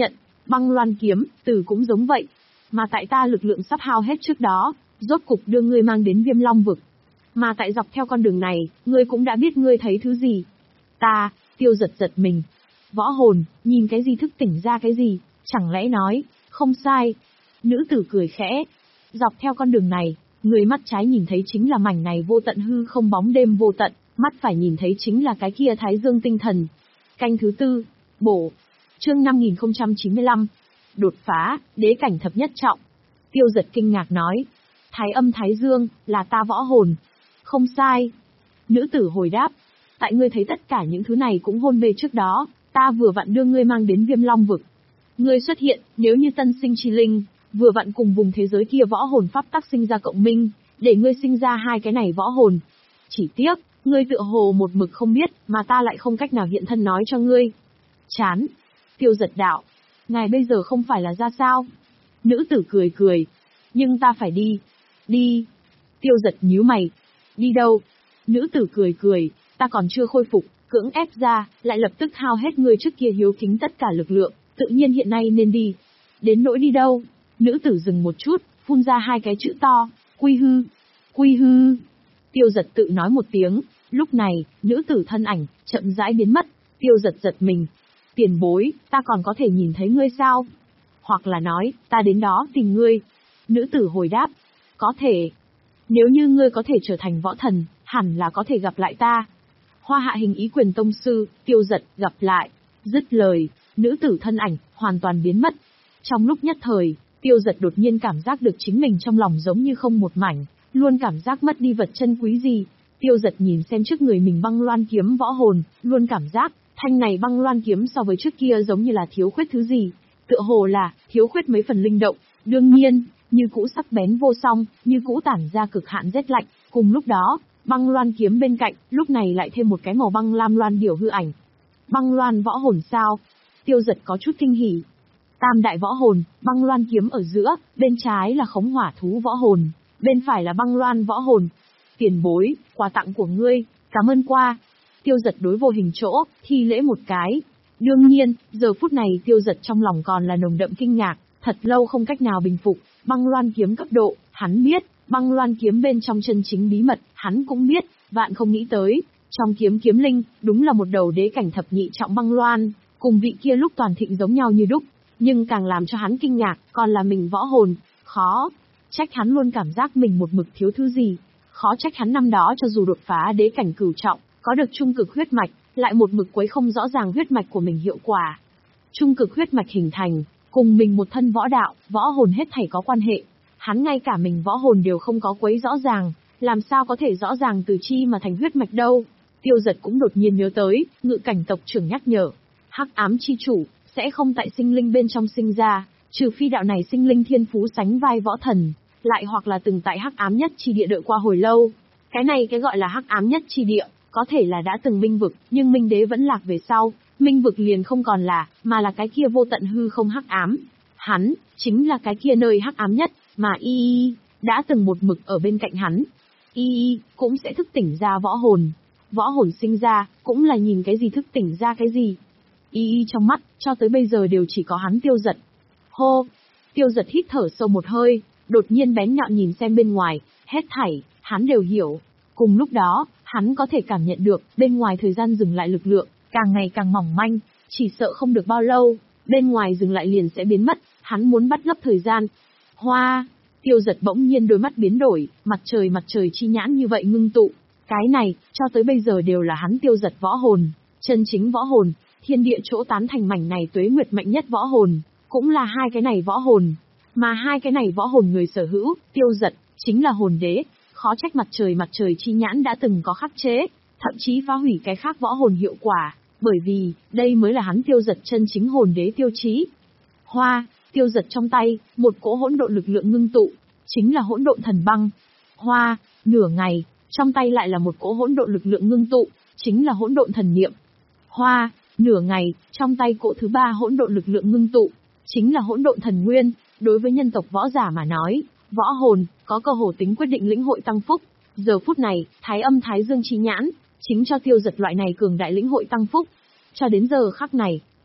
Băng loan kiếm, từ cũng giống vậy. Mà tại ta lực lượng sắp hao hết trước đó, rốt cục đưa ngươi mang đến Viêm Long vực. Mà tại dọc theo con đường này, ngươi cũng đã biết ngươi thấy thứ gì. Ta, Tiêu Giật giật mình. Võ hồn, nhìn cái gì thức tỉnh ra cái gì, chẳng lẽ nói, không sai. Nữ tử cười khẽ. Dọc theo con đường này, người mắt trái nhìn thấy chính là mảnh này vô tận hư không bóng đêm vô tận, mắt phải nhìn thấy chính là cái kia Thái Dương tinh thần. Canh thứ tư, bổ. Chương năm nghìn không trăm chín mươi lăm. Đột phá, đế cảnh thập nhất trọng. Tiêu Giật kinh ngạc nói. Thái âm Thái Dương, là ta võ hồn. Không sai. Nữ tử hồi đáp. Tại ngươi thấy tất cả những thứ này cũng hôn mê trước đó, ta vừa vặn đưa ngươi mang đến Viêm Long vực. Ngươi xuất hiện, nếu như tân sinh chi linh, vừa vặn cùng vùng thế giới kia võ hồn pháp tắc sinh ra cộng minh, để ngươi sinh ra hai cái này võ hồn. Chỉ tiếc, ngươi tựa hồ một mực không biết, mà ta lại không cách nào hiện thân nói cho ngươi. Chán. Tiêu Giật đạo. Ngài bây giờ không phải là ra sao? Nữ tử cười cười. Nhưng ta phải đi. Đi. Tiêu Giật nhíu mày. Đi đâu? Nữ tử cười cười. Ta còn chưa khôi phục, cưỡng ép ra, lại lập tức hao hết ngươi trước kia hiếu kính tất cả lực lượng, tự nhiên hiện nay nên đi. Đến nỗi đi đâu? Nữ tử dừng một chút, phun ra hai cái chữ to, quy hư. Quy hư. Tiêu Giật tự nói một tiếng, lúc này, nữ tử thân ảnh, chậm rãi biến mất. Tiêu Giật giật mình. Tiền bối, ta còn có thể nhìn thấy ngươi sao? Hoặc là nói, ta đến đó tìm ngươi. Nữ tử hồi đáp. Có thể. Nếu như ngươi có thể trở thành võ thần, hẳn là có thể gặp lại ta. Hoa hạ hình ý quyền tông sư, Tiêu Giật, gặp lại. Dứt lời, nữ tử thân ảnh, hoàn toàn biến mất. Trong lúc nhất thời, Tiêu Giật đột nhiên cảm giác được chính mình trong lòng giống như không một mảnh, luôn cảm giác mất đi vật chân quý gì. Tiêu Giật nhìn xem trước người mình băng loan kiếm võ hồn, luôn cảm giác, thanh này băng loan kiếm so với trước kia giống như là thiếu khuyết thứ gì. Tựa hồ là, thiếu khuyết mấy phần linh động, đương nhiên, như cũ sắc bén vô song, như cũ tản ra cực hạn rét lạnh. Cùng lúc đó, băng loan kiếm bên cạnh, lúc này lại thêm một cái màu băng lam loan điểu hư ảnh. Băng loan võ hồn sao? Tiêu Giật có chút kinh hỉ. Tam đại võ hồn, băng loan kiếm ở giữa, bên trái là khống hỏa thú võ hồn, bên phải là băng loan võ hồn. Tiền bối, quà tặng của ngươi, cảm ơn qua. Tiêu Giật đối vô hình chỗ, thi lễ một cái. Đương nhiên, giờ phút này Tiêu Giật trong lòng còn là nồng đậm kinh ngạc, thật lâu không cách nào bình phục. Băng loan kiếm cấp độ, hắn biết, băng loan kiếm bên trong chân chính bí mật, hắn cũng biết, vạn không nghĩ tới. Trong kiếm kiếm linh, đúng là một đầu đế cảnh thập nhị trọng băng loan, cùng vị kia lúc toàn thịnh giống nhau như đúc. Nhưng càng làm cho hắn kinh ngạc, còn là mình võ hồn, khó. Trách hắn luôn cảm giác mình một mực thiếu thứ gì. Khó trách hắn năm đó cho dù đột phá đế cảnh cửu trọng, có được trung cực huyết mạch, lại một mực quấy không rõ ràng huyết mạch của mình hiệu quả. Trung cực huyết mạch hình thành, cùng mình một thân võ đạo, võ hồn hết thảy có quan hệ. Hắn ngay cả mình võ hồn đều không có quấy rõ ràng, làm sao có thể rõ ràng từ chi mà thành huyết mạch đâu. Tiêu Giật cũng đột nhiên nhớ tới, Ngự Cảnh tộc trưởng nhắc nhở, hắc ám chi chủ sẽ không tại sinh linh bên trong sinh ra, trừ phi đạo này sinh linh thiên phú sánh vai võ thần, lại hoặc là từng tại hắc ám nhất chi địa đợi qua hồi lâu. Cái này cái gọi là hắc ám nhất chi địa, có thể là đã từng minh vực, nhưng minh đế vẫn lạc về sau, minh vực liền không còn là, mà là cái kia vô tận hư không hắc ám. Hắn, chính là cái kia nơi hắc ám nhất, mà y y, đã từng một mực ở bên cạnh hắn. Y y, cũng sẽ thức tỉnh ra võ hồn. Võ hồn sinh ra, cũng là nhìn cái gì thức tỉnh ra cái gì. Y y trong mắt, cho tới bây giờ đều chỉ có hắn Tiêu Giật. Hô! Tiêu Giật hít thở sâu một hơi, đột nhiên bén nhọn nhìn xem bên ngoài, hết thảy, hắn đều hiểu. Cùng lúc đó, hắn có thể cảm nhận được, bên ngoài thời gian dừng lại lực lượng, càng ngày càng mỏng manh, chỉ sợ không được bao lâu, bên ngoài dừng lại liền sẽ biến mất, hắn muốn bắt gấp thời gian. Hoa! Tiêu Giật bỗng nhiên đôi mắt biến đổi, mặt trời mặt trời chi nhãn như vậy ngưng tụ. Cái này, cho tới bây giờ đều là hắn Tiêu Giật võ hồn, chân chính võ hồn, thiên địa chỗ tán thành mảnh này tuế nguyệt mạnh nhất võ hồn, cũng là hai cái này võ hồn. Mà hai cái này võ hồn người sở hữu, Tiêu Giật, chính là hồn đế, khó trách mặt trời mặt trời chi nhãn đã từng có khắc chế, thậm chí phá hủy cái khác võ hồn hiệu quả, bởi vì, đây mới là hắn Tiêu Giật chân chính hồn đế tiêu chí. Hoa! Tiêu Giật trong tay, một cỗ hỗn độn lực lượng ngưng tụ, chính là hỗn độn thần băng. Hoa! Nửa ngày, trong tay lại là một cỗ hỗn độn lực lượng ngưng tụ, chính là hỗn độn thần niệm. Hoa! Nửa ngày, trong tay cỗ thứ ba hỗn độn lực lượng ngưng tụ, chính là hỗn độn thần nguyên. Đối với nhân tộc võ giả mà nói, võ hồn có cơ hồ tính quyết định lĩnh hội tăng phúc. Giờ phút này, Thái âm Thái Dương chi nhãn, chính cho Tiêu Giật loại này cường đại lĩnh hội tăng phúc. Cho đến giờ khắc này,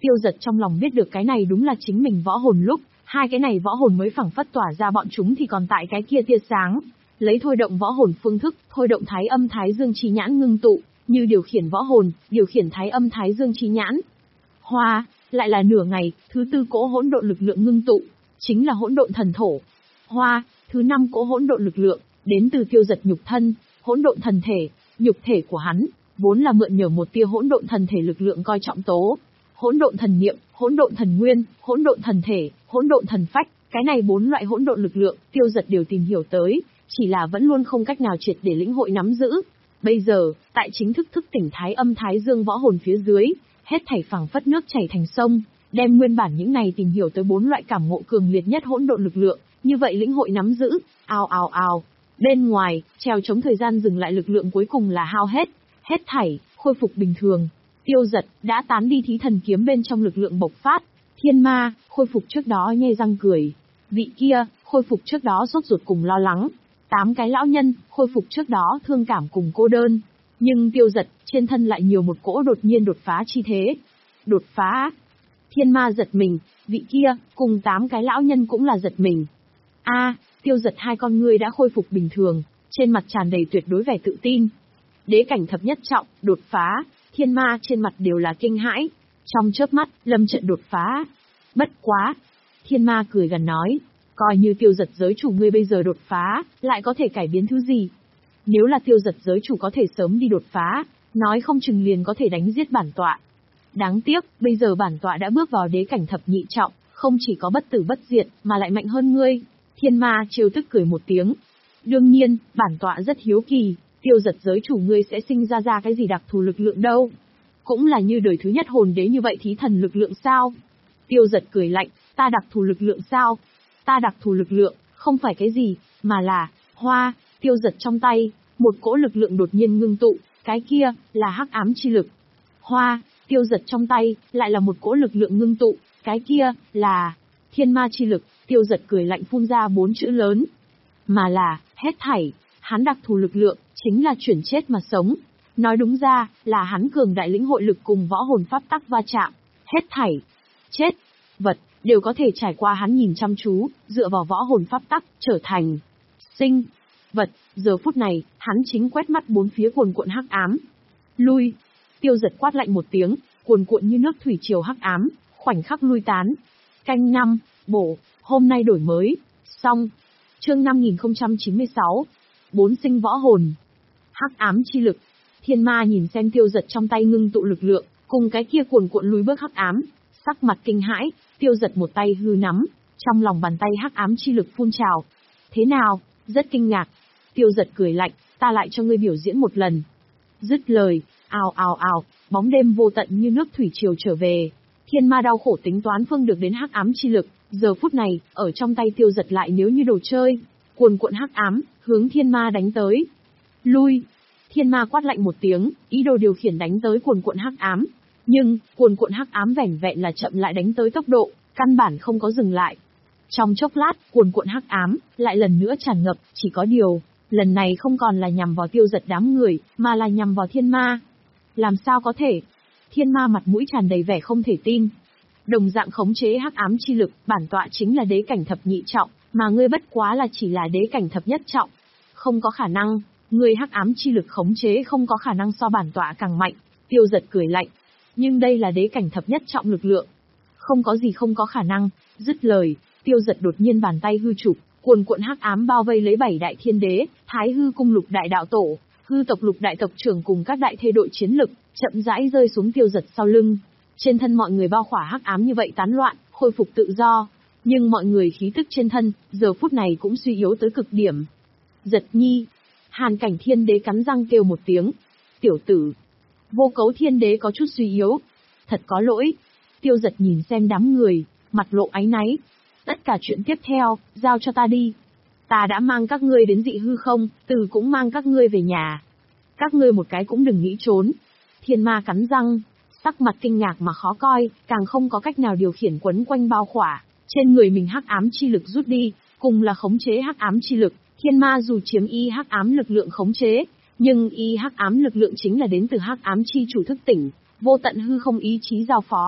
Tiêu Giật trong lòng biết được cái này đúng là chính mình võ hồn lúc, hai cái này võ hồn mới phẳng phất tỏa ra bọn chúng thì còn tại cái kia tia sáng. Lấy thôi động võ hồn phương thức, thôi động thái âm thái dương chi nhãn ngưng tụ, như điều khiển võ hồn, điều khiển thái âm thái dương chi nhãn. Hoa, lại là nửa ngày, thứ tư cỗ hỗn độn lực lượng ngưng tụ, chính là hỗn độn thần thổ. Hoa, thứ năm cỗ hỗn độn lực lượng, đến từ Tiêu Giật nhục thân, hỗn độn thần thể, nhục thể của hắn, vốn là mượn nhờ một tia hỗn độn thần thể lực lượng coi trọng tố. Hỗn độn thần niệm, hỗn độn thần nguyên, hỗn độn thần thể, hỗn độn thần phách, cái này bốn loại hỗn độn lực lượng, Tiêu Giật đều tìm hiểu tới, chỉ là vẫn luôn không cách nào triệt để lĩnh hội nắm giữ. Bây giờ, tại chính thức thức tỉnh thái âm thái dương võ hồn phía dưới, hết thảy phẳng phất nước chảy thành sông, đem nguyên bản những này tìm hiểu tới bốn loại cảm ngộ cường liệt nhất hỗn độn lực lượng, như vậy lĩnh hội nắm giữ, ào ào ào. Bên ngoài, treo chống thời gian dừng lại lực lượng cuối cùng là hao hết, hết thảy khôi phục bình thường. Tiêu Giật đã tán đi thí thần kiếm bên trong lực lượng bộc phát, thiên ma khôi phục trước đó nhe răng cười, vị kia khôi phục trước đó sốt ruột cùng lo lắng, tám cái lão nhân khôi phục trước đó thương cảm cùng cô đơn, nhưng Tiêu Giật trên thân lại nhiều một cỗ đột nhiên đột phá chi thế. Đột phá? Thiên ma giật mình, vị kia cùng tám cái lão nhân cũng là giật mình. A, Tiêu Giật hai con ngươi đã khôi phục bình thường, trên mặt tràn đầy tuyệt đối vẻ tự tin. Đế cảnh thập nhất trọng, đột phá, thiên ma trên mặt đều là kinh hãi. Trong chớp mắt, lâm trận đột phá. Bất quá. Thiên ma cười gần nói, coi như Tiêu Giật giới chủ ngươi bây giờ đột phá, lại có thể cải biến thứ gì? Nếu là Tiêu Giật giới chủ có thể sớm đi đột phá, nói không chừng liền có thể đánh giết bản tọa. Đáng tiếc, bây giờ bản tọa đã bước vào đế cảnh thập nhị trọng, không chỉ có bất tử bất diệt, mà lại mạnh hơn ngươi. Thiên ma trêu tức cười một tiếng. Đương nhiên, bản tọa rất hiếu kỳ, Tiêu Giật giới chủ ngươi sẽ sinh ra ra cái gì đặc thù lực lượng đâu? Cũng là như đời thứ nhất hồn đế như vậy thí thần lực lượng sao? Tiêu Giật cười lạnh, ta đặc thù lực lượng sao? Ta đặc thù lực lượng, không phải cái gì, mà là, hoa, Tiêu Giật trong tay, một cỗ lực lượng đột nhiên ngưng tụ, cái kia, là hắc ám chi lực. Hoa, Tiêu Giật trong tay, lại là một cỗ lực lượng ngưng tụ, cái kia, là, thiên ma chi lực, Tiêu Giật cười lạnh phun ra bốn chữ lớn. Mà là, hết thảy, hắn đặc thù lực lượng, chính là chuyển chết mà sống. Nói đúng ra, là hắn cường đại lĩnh hội lực cùng võ hồn pháp tắc va chạm. Hết thảy, chết, vật, đều có thể trải qua hắn nhìn chăm chú, dựa vào võ hồn pháp tắc, trở thành sinh vật. Giờ phút này, hắn chính quét mắt bốn phía cuồn cuộn hắc ám. Lui, Tiêu Giật quát lạnh một tiếng, cuồn cuộn như nước thủy triều hắc ám, khoảnh khắc lui tán. Canh năm, bổ, hôm nay đổi mới, xong. Chương năm nghìn không trăm chín mươi sáu, bốn sinh võ hồn. Hắc ám chi lực. Thiên ma nhìn xem Tiêu Giật trong tay ngưng tụ lực lượng, cùng cái kia cuồn cuộn lùi bước hắc ám, sắc mặt kinh hãi. Tiêu Giật một tay hư nắm, trong lòng bàn tay hắc ám chi lực phun trào. Thế nào? Rất kinh ngạc. Tiêu Giật cười lạnh, ta lại cho ngươi biểu diễn một lần. Dứt lời, ào ào ào, bóng đêm vô tận như nước thủy triều trở về. Thiên ma đau khổ tính toán phương được đến hắc ám chi lực, giờ phút này, ở trong tay Tiêu Giật lại nếu như đồ chơi, cuồn cuộn hắc ám, hướng thiên ma đánh tới. Lui! Thiên ma quát lạnh một tiếng, ý đồ điều khiển đánh tới cuồn cuộn hắc ám. Nhưng, cuồn cuộn hắc ám vẻn vẹn là chậm lại đánh tới tốc độ, căn bản không có dừng lại. Trong chốc lát, cuồn cuộn hắc ám, lại lần nữa tràn ngập, chỉ có điều, lần này không còn là nhằm vào Tiêu Giật đám người, mà là nhằm vào thiên ma. Làm sao có thể? Thiên ma mặt mũi tràn đầy vẻ không thể tin. Đồng dạng khống chế hắc ám chi lực, bản tọa chính là đế cảnh thập nhị trọng, mà ngươi bất quá là chỉ là đế cảnh thập nhất trọng. Không có khả năng, ngươi hắc ám chi lực khống chế không có khả năng so bản tọa càng mạnh. Tiêu Giật cười lạnh. Nhưng đây là đế cảnh thập nhất trọng lực lượng. Không có gì không có khả năng. Dứt lời, Tiêu Giật đột nhiên bàn tay hư chụp, cuồn cuộn hắc ám bao vây lấy bảy đại thiên đế, Thái Hư cung lục đại đạo tổ, hư tộc lục đại tộc trưởng cùng các đại thê đội chiến lực, chậm rãi rơi xuống Tiêu Giật sau lưng. Trên thân mọi người bao khỏa hắc ám như vậy tán loạn, khôi phục tự do, nhưng mọi người khí tức trên thân, giờ phút này cũng suy yếu tới cực điểm. Giật nhi, Hàn Cảnh thiên đế cắn răng kêu một tiếng. Tiểu tử. Vô Cấu thiên đế có chút suy yếu. Thật có lỗi. Tiêu Giật nhìn xem đám người, mặt lộ áy náy. Tất cả chuyện tiếp theo, giao cho ta đi. Ta đã mang các ngươi đến dị hư không, từ cũng mang các ngươi về nhà. Các ngươi một cái cũng đừng nghĩ trốn. Thiên ma cắn răng, sắc mặt kinh ngạc mà khó coi, càng không có cách nào điều khiển quấn quanh bao khỏa. Trên người mình hắc ám chi lực rút đi, cùng là khống chế hắc ám chi lực. Thiên ma dù chiếm y hắc ám lực lượng khống chế, nhưng y hắc ám lực lượng chính là đến từ hắc ám chi chủ thức tỉnh, vô tận hư không ý chí giao phó.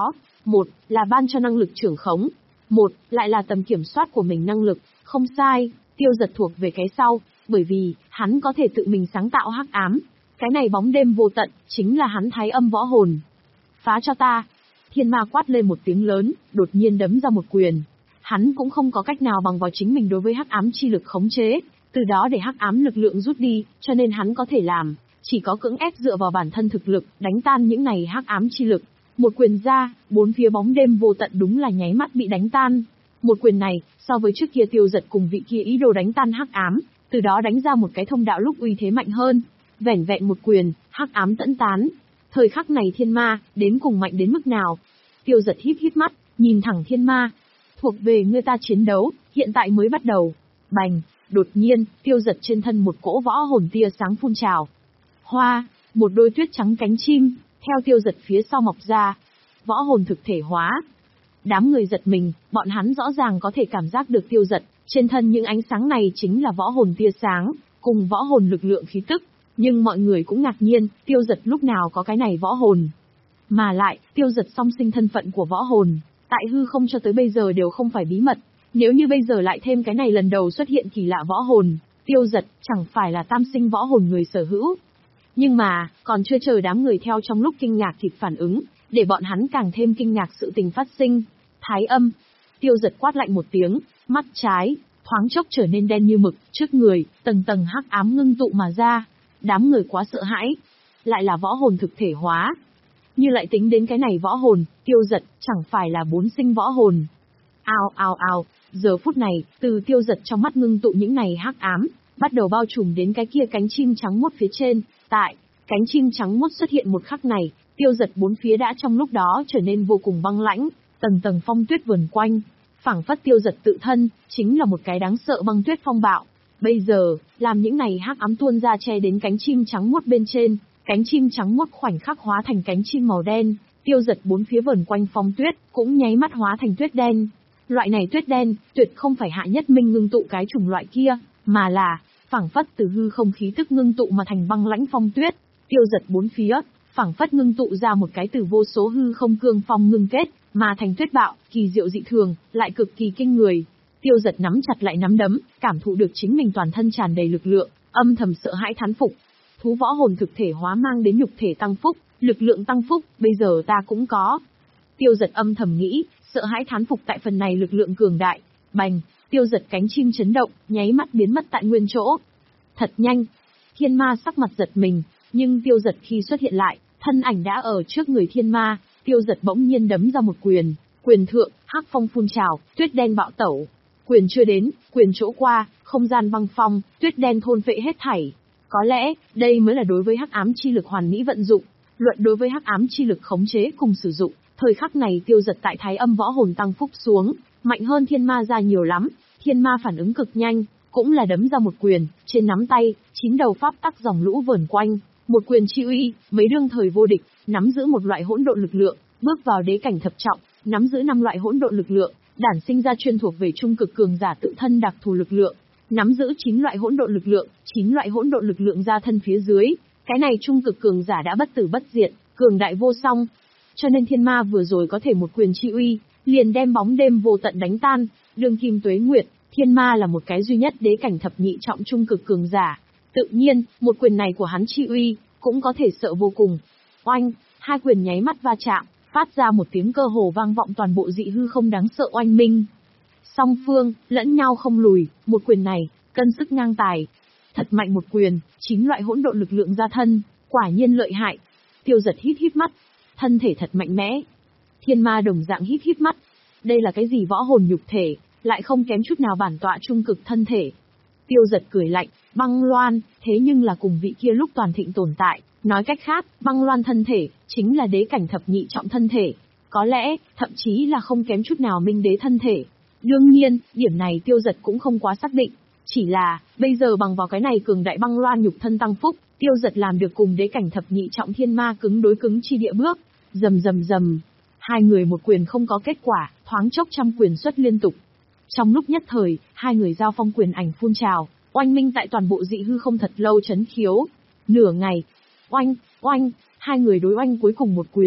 Một là ban cho năng lực trưởng khống, một lại là tầm kiểm soát của mình năng lực. Không sai, Tiêu Dật thuộc về cái sau, bởi vì hắn có thể tự mình sáng tạo hắc ám. Cái này bóng đêm vô tận, chính là hắn thái âm võ hồn. Phá cho ta! Thiên ma quát lên một tiếng lớn, đột nhiên đấm ra một quyền. Hắn cũng không có cách nào bằng vào chính mình đối với hắc ám chi lực khống chế, từ đó để hắc ám lực lượng rút đi, cho nên hắn có thể làm, chỉ có cưỡng ép dựa vào bản thân thực lực, đánh tan những này hắc ám chi lực. Một quyền ra, bốn phía bóng đêm vô tận đúng là nháy mắt bị đánh tan. Một quyền này, so với trước kia Tiêu Dật cùng vị kia ý đồ đánh tan hắc ám, từ đó đánh ra một cái thông đạo lúc uy thế mạnh hơn. Vẻn vẹn một quyền, hắc ám tẫn tán. Thời khắc này thiên ma, đến cùng mạnh đến mức nào? Tiêu Dật híp híp mắt, nhìn thẳng thiên ma. Thuộc về ngươi ta chiến đấu, hiện tại mới bắt đầu. Bành, đột nhiên, Tiêu Dật trên thân một cỗ võ hồn tia sáng phun trào. Hoa, một đôi tuyết trắng cánh chim, theo Tiêu Dật phía sau mọc ra. Võ hồn thực thể hóa. Đám người giật mình, bọn hắn rõ ràng có thể cảm giác được Tiêu Dật, trên thân những ánh sáng này chính là võ hồn tia sáng, cùng võ hồn lực lượng khí tức. Nhưng mọi người cũng ngạc nhiên, Tiêu Dật lúc nào có cái này võ hồn. Mà lại, Tiêu Dật song sinh thân phận của võ hồn, tại hư không cho tới bây giờ đều không phải bí mật. Nếu như bây giờ lại thêm cái này lần đầu xuất hiện kỳ lạ võ hồn, Tiêu Dật chẳng phải là tam sinh võ hồn người sở hữu. Nhưng mà, còn chưa chờ đám người theo trong lúc kinh ngạc kịp phản ứng, để bọn hắn càng thêm kinh ngạc sự tình phát sinh. Thái âm. Tiêu Dật quát lạnh một tiếng, mắt trái, thoáng chốc trở nên đen như mực, trước người, tầng tầng hắc ám ngưng tụ mà ra. Đám người quá sợ hãi. Lại là võ hồn thực thể hóa. Như lại tính đến cái này võ hồn, Tiêu Dật chẳng phải là bốn sinh võ hồn. Ao ao ao, giờ phút này, từ Tiêu Dật trong mắt ngưng tụ những này hắc ám, bắt đầu bao trùm đến cái kia cánh chim trắng muốt phía trên. Tại cánh chim trắng muốt xuất hiện một khắc này, Tiêu Dật bốn phía đã trong lúc đó trở nên vô cùng băng lãnh, tầng tầng phong tuyết vần quanh, phảng phất Tiêu Dật tự thân chính là một cái đáng sợ băng tuyết phong bạo. Bây giờ, làm những này hắc ám tuôn ra che đến cánh chim trắng muốt bên trên, cánh chim trắng muốt khoảnh khắc hóa thành cánh chim màu đen, Tiêu Dật bốn phía vần quanh phong tuyết cũng nháy mắt hóa thành tuyết đen. Loại này tuyết đen, tuyệt không phải Hạ Nhất Minh ngưng tụ cái chủng loại kia, mà là phảng phất từ hư không khí tức ngưng tụ mà thành băng lãnh phong tuyết. Tiêu Dật bốn phía, phảng phất ngưng tụ ra một cái từ vô số hư không cương phong ngưng kết, mà thành tuyết bạo, kỳ diệu dị thường, lại cực kỳ kinh người. Tiêu Dật nắm chặt lại nắm đấm, cảm thụ được chính mình toàn thân tràn đầy lực lượng, âm thầm sợ hãi thán phục. Thú võ hồn thực thể hóa mang đến nhục thể tăng phúc, lực lượng tăng phúc, bây giờ ta cũng có. Tiêu Dật âm thầm nghĩ, sợ hãi thán phục tại phần này lực lượng cường đại. Bành, Tiêu Dật cánh chim chấn động, nháy mắt biến mất tại nguyên chỗ. Thật nhanh. Thiên ma sắc mặt giật mình, nhưng Tiêu Dật khi xuất hiện lại, thân ảnh đã ở trước người thiên ma. Tiêu Dật bỗng nhiên đấm ra một quyền, quyền thượng, hắc phong phun trào, tuyết đen bạo tẩu. Quyền chưa đến, quyền chỗ qua, không gian băng phong, tuyết đen thôn phệ hết thảy. Có lẽ, đây mới là đối với hắc ám chi lực hoàn mỹ vận dụng, luận đối với hắc ám chi lực khống chế cùng sử dụng. Thời khắc này Tiêu Dật tại thái âm võ hồn tăng phúc xuống, mạnh hơn thiên ma ra nhiều lắm. Thiên ma phản ứng cực nhanh, cũng là đấm ra một quyền, trên nắm tay, chín đầu pháp tắc dòng lũ vờn quanh, một quyền chi uy, mấy đương thời vô địch, nắm giữ một loại hỗn độn lực lượng, bước vào đế cảnh thập trọng, nắm giữ năm loại hỗn độn lực lượng, đản sinh ra chuyên thuộc về trung cực cường giả tự thân đặc thù lực lượng, nắm giữ chín loại hỗn độn lực lượng, chín loại hỗn độn lực lượng ra thân phía dưới, cái này trung cực cường giả đã bất tử bất diệt, cường đại vô song. Cho nên thiên ma vừa rồi có thể một quyền chi uy, liền đem bóng đêm vô tận đánh tan. Đương kim tuế nguyệt, thiên ma là một cái duy nhất đế cảnh thập nhị trọng trung cực cường giả. Tự nhiên, một quyền này của hắn chi uy, cũng có thể sợ vô cùng. Oanh, hai quyền nháy mắt va chạm, phát ra một tiếng cơ hồ vang vọng toàn bộ dị hư không đáng sợ oanh minh. Song phương, lẫn nhau không lùi, một quyền này, cân sức ngang tài. Thật mạnh một quyền, chín loại hỗn độn lực lượng ra thân, quả nhiên lợi hại. Tiêu Dật hít hít mắt, thân thể thật mạnh mẽ. Thiên ma đồng dạng hít hít mắt. Đây là cái gì võ hồn nhục thể, lại không kém chút nào bản tọa trung cực thân thể. Tiêu Dật cười lạnh, băng loan, thế nhưng là cùng vị kia lúc toàn thịnh tồn tại. Nói cách khác, băng loan thân thể, chính là đế cảnh thập nhị trọng thân thể. Có lẽ, thậm chí là không kém chút nào minh đế thân thể. Đương nhiên, điểm này Tiêu Dật cũng không quá xác định. Chỉ là, bây giờ bằng vào cái này cường đại băng loan nhục thân tăng phúc, Tiêu Dật làm được cùng đế cảnh thập nhị trọng thiên ma cứng đối cứng chi địa bước. Rầm rầm rầm. Hai người một quyền không có kết quả, thoáng chốc trăm quyền xuất liên tục. Trong lúc nhất thời, hai người giao phong quyền ảnh phun trào, oanh minh tại toàn bộ dị hư không thật lâu chấn khiếu. Nửa ngày, oanh, oanh, hai người đối oanh cuối cùng một quyền,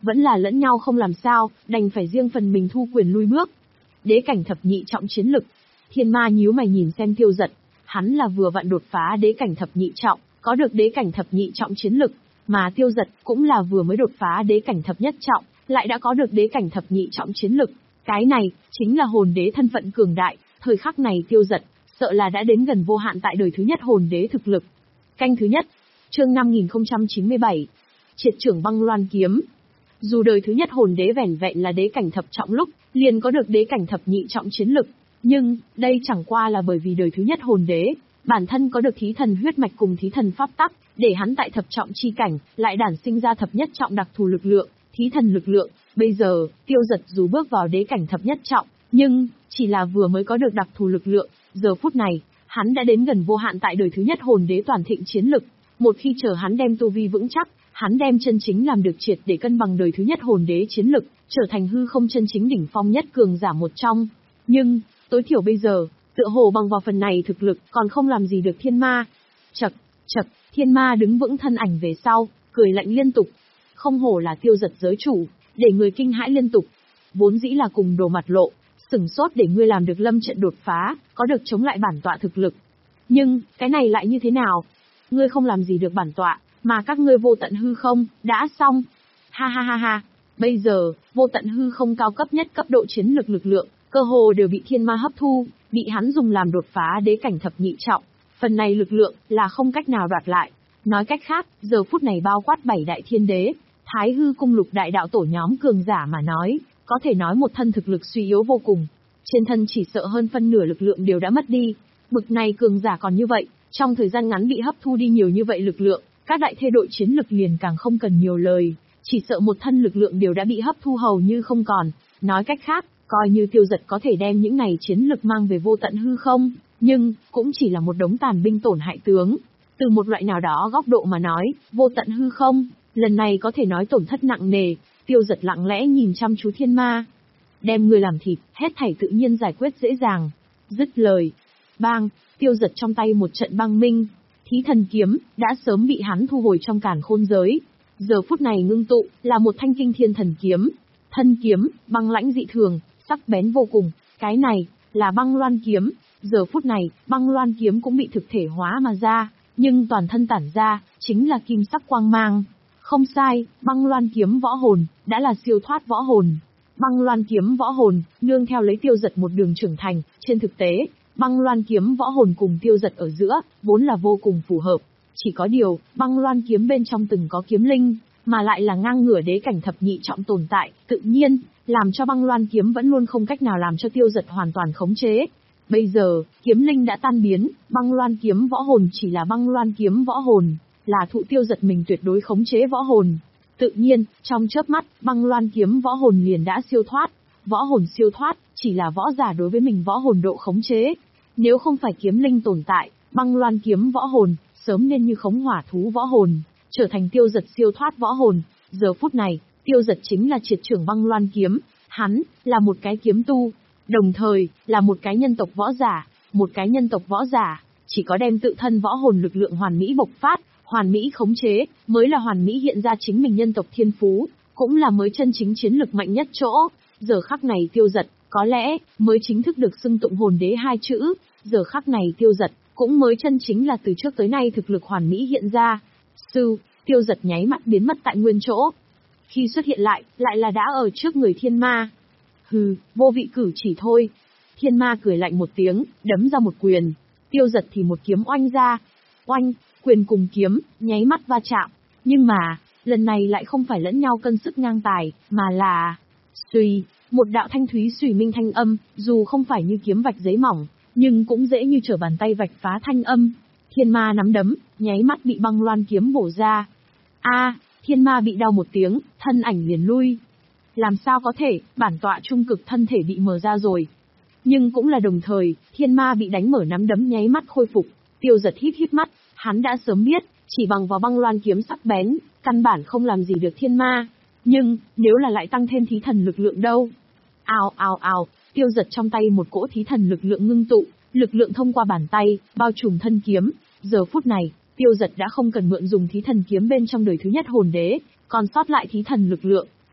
vẫn là lẫn nhau không làm sao, đành phải riêng phần mình thu quyền lui bước. Đế cảnh thập nhị trọng chiến lực. Thiên ma nhíu mày nhìn xem Tiêu Dật, hắn là vừa vặn đột phá đế cảnh thập nhị trọng, có được đế cảnh thập nhị trọng chiến lực, mà Tiêu Dật cũng là vừa mới đột phá đế cảnh thập nhất trọng, lại đã có được đế cảnh thập nhị trọng chiến lực. Cái này chính là hồn đế thân phận cường đại, thời khắc này Tiêu Dật sợ là đã đến gần vô hạn tại đời thứ nhất hồn đế thực lực. Canh thứ nhất, chương năm nghìn không trăm chín mươi bảy, triệt trưởng băng loan kiếm. Dù đời thứ nhất hồn đế vẻn vẹn là đế cảnh thập trọng lúc, liền có được đế cảnh thập nhị trọng chiến lực, nhưng đây chẳng qua là bởi vì đời thứ nhất hồn đế, bản thân có được thí thần huyết mạch cùng thí thần pháp tắc, để hắn tại thập trọng chi cảnh lại đản sinh ra thập nhất trọng đặc thù lực lượng, thí thần lực lượng. Bây giờ, Tiêu Dật dù bước vào đế cảnh thập nhất trọng, nhưng chỉ là vừa mới có được đặc thù lực lượng, giờ phút này, hắn đã đến gần vô hạn tại đời thứ nhất hồn đế toàn thịnh chiến lực. Một khi chờ hắn đem tu vi vững chắc, hắn đem chân chính làm được triệt để cân bằng đời thứ nhất hồn đế chiến lực, trở thành hư không chân chính đỉnh phong nhất cường giả một trong. Nhưng, tối thiểu bây giờ, tựa hồ bằng vào phần này thực lực còn không làm gì được thiên ma. Chậc, chậc, thiên ma đứng vững thân ảnh về sau, cười lạnh liên tục. Không hổ là Tiêu Dật giới chủ, để người kinh hãi liên tục. Vốn dĩ là cùng đồ mặt lộ, sửng sốt để ngươi làm được lâm trận đột phá, có được chống lại bản tọa thực lực. Nhưng, cái này lại như thế nào? Ngươi không làm gì được bản tọa, mà các ngươi vô tận hư không, đã xong. Ha ha ha ha, bây giờ, vô tận hư không cao cấp nhất cấp độ chiến lực lực lượng, cơ hồ đều bị thiên ma hấp thu, bị hắn dùng làm đột phá đế cảnh thập nhị trọng. Phần này lực lượng là không cách nào đoạt lại. Nói cách khác, giờ phút này bao quát bảy đại thiên đế, Thái Hư cung lục đại đạo tổ nhóm cường giả mà nói, có thể nói một thân thực lực suy yếu vô cùng. Trên thân chỉ sợ hơn phân nửa lực lượng đều đã mất đi. Bực này cường giả còn như vậy, trong thời gian ngắn bị hấp thu đi nhiều như vậy lực lượng, các đại thê đội chiến lực liền càng không cần nhiều lời, chỉ sợ một thân lực lượng đều đã bị hấp thu hầu như không còn. Nói cách khác, coi như Tiêu Dật có thể đem những này chiến lực mang về vô tận hư không, nhưng cũng chỉ là một đống tàn binh tổn hại tướng. Từ một loại nào đó góc độ mà nói, vô tận hư không, lần này có thể nói tổn thất nặng nề. Tiêu Dật lặng lẽ nhìn chăm chú thiên ma. Đem người làm thịt, hết thảy tự nhiên giải quyết dễ dàng. Dứt lời. Bang, Tiêu Dật trong tay một trận băng minh. Thí thần kiếm, đã sớm bị hắn thu hồi trong càn khôn giới. Giờ phút này ngưng tụ, là một thanh kinh thiên thần kiếm. Thân kiếm, băng lãnh dị thường, sắc bén vô cùng. Cái này, là băng loan kiếm. Giờ phút này, băng loan kiếm cũng bị thực thể hóa mà ra, nhưng toàn thân tản ra, chính là kim sắc quang mang. Không sai, băng loan kiếm võ hồn, đã là siêu thoát võ hồn. Băng loan kiếm võ hồn, nương theo lấy Tiêu Dật một đường trưởng thành, trên thực tế, băng loan kiếm võ hồn cùng Tiêu Dật ở giữa, vốn là vô cùng phù hợp. Chỉ có điều, băng loan kiếm bên trong từng có kiếm linh, mà lại là ngang ngửa đế cảnh thập nhị trọng tồn tại, tự nhiên, làm cho băng loan kiếm vẫn luôn không cách nào làm cho Tiêu Dật hoàn toàn khống chế. Bây giờ, kiếm linh đã tan biến, băng loan kiếm võ hồn chỉ là băng loan kiếm võ hồn, là thụ Tiêu Dật mình tuyệt đối khống chế võ hồn. Tự nhiên, trong chớp mắt, băng loan kiếm võ hồn liền đã siêu thoát. Võ hồn siêu thoát, chỉ là võ giả đối với mình võ hồn độ khống chế. Nếu không phải kiếm linh tồn tại, băng loan kiếm võ hồn, sớm nên như khống hỏa thú võ hồn, trở thành Tiêu Dật siêu thoát võ hồn. Giờ phút này, Tiêu Dật chính là triệt trưởng băng loan kiếm, hắn, là một cái kiếm tu, đồng thời, là một cái nhân tộc võ giả, một cái nhân tộc võ giả, chỉ có đem tự thân võ hồn lực lượng hoàn mỹ bộc phát, hoàn mỹ khống chế, mới là hoàn mỹ hiện ra chính mình nhân tộc thiên phú, cũng là mới chân chính chiến lực mạnh nhất chỗ. Giờ khắc này Tiêu Dật, có lẽ, mới chính thức được xưng tụng hồn đế hai chữ, giờ khắc này Tiêu Dật, cũng mới chân chính là từ trước tới nay thực lực hoàn mỹ hiện ra. Sư, Tiêu Dật nháy mắt biến mất tại nguyên chỗ. Khi xuất hiện lại, lại là đã ở trước người thiên ma. Hừ, vô vị cử chỉ thôi. Thiên ma cười lạnh một tiếng, đấm ra một quyền. Tiêu Dật thì một kiếm oanh ra. Oanh, quyền cùng kiếm, nháy mắt va chạm. Nhưng mà, lần này lại không phải lẫn nhau cân sức ngang tài, mà là... Xuy, một đạo thanh thúy xùy minh thanh âm, dù không phải như kiếm vạch giấy mỏng, nhưng cũng dễ như trở bàn tay vạch phá thanh âm. Thiên ma nắm đấm, nháy mắt bị băng loan kiếm bổ ra. A, thiên ma bị đau một tiếng, thân ảnh liền lui. Làm sao có thể, bản tọa trung cực thân thể bị mở ra rồi. Nhưng cũng là đồng thời, thiên ma bị đánh mở nắm đấm nháy mắt khôi phục. Tiêu Dật híp híp mắt, hắn đã sớm biết, chỉ bằng vào băng loan kiếm sắc bén, căn bản không làm gì được thiên ma. Nhưng, nếu là lại tăng thêm thí thần lực lượng đâu? Ào ào ào, Tiêu Dật trong tay một cỗ thí thần lực lượng ngưng tụ, lực lượng thông qua bàn tay, bao trùm thân kiếm. Giờ phút này, Tiêu Dật đã không cần mượn dùng thí thần kiếm bên trong đời thứ nhất hồn đế, còn sót lại thí thần lực lượng.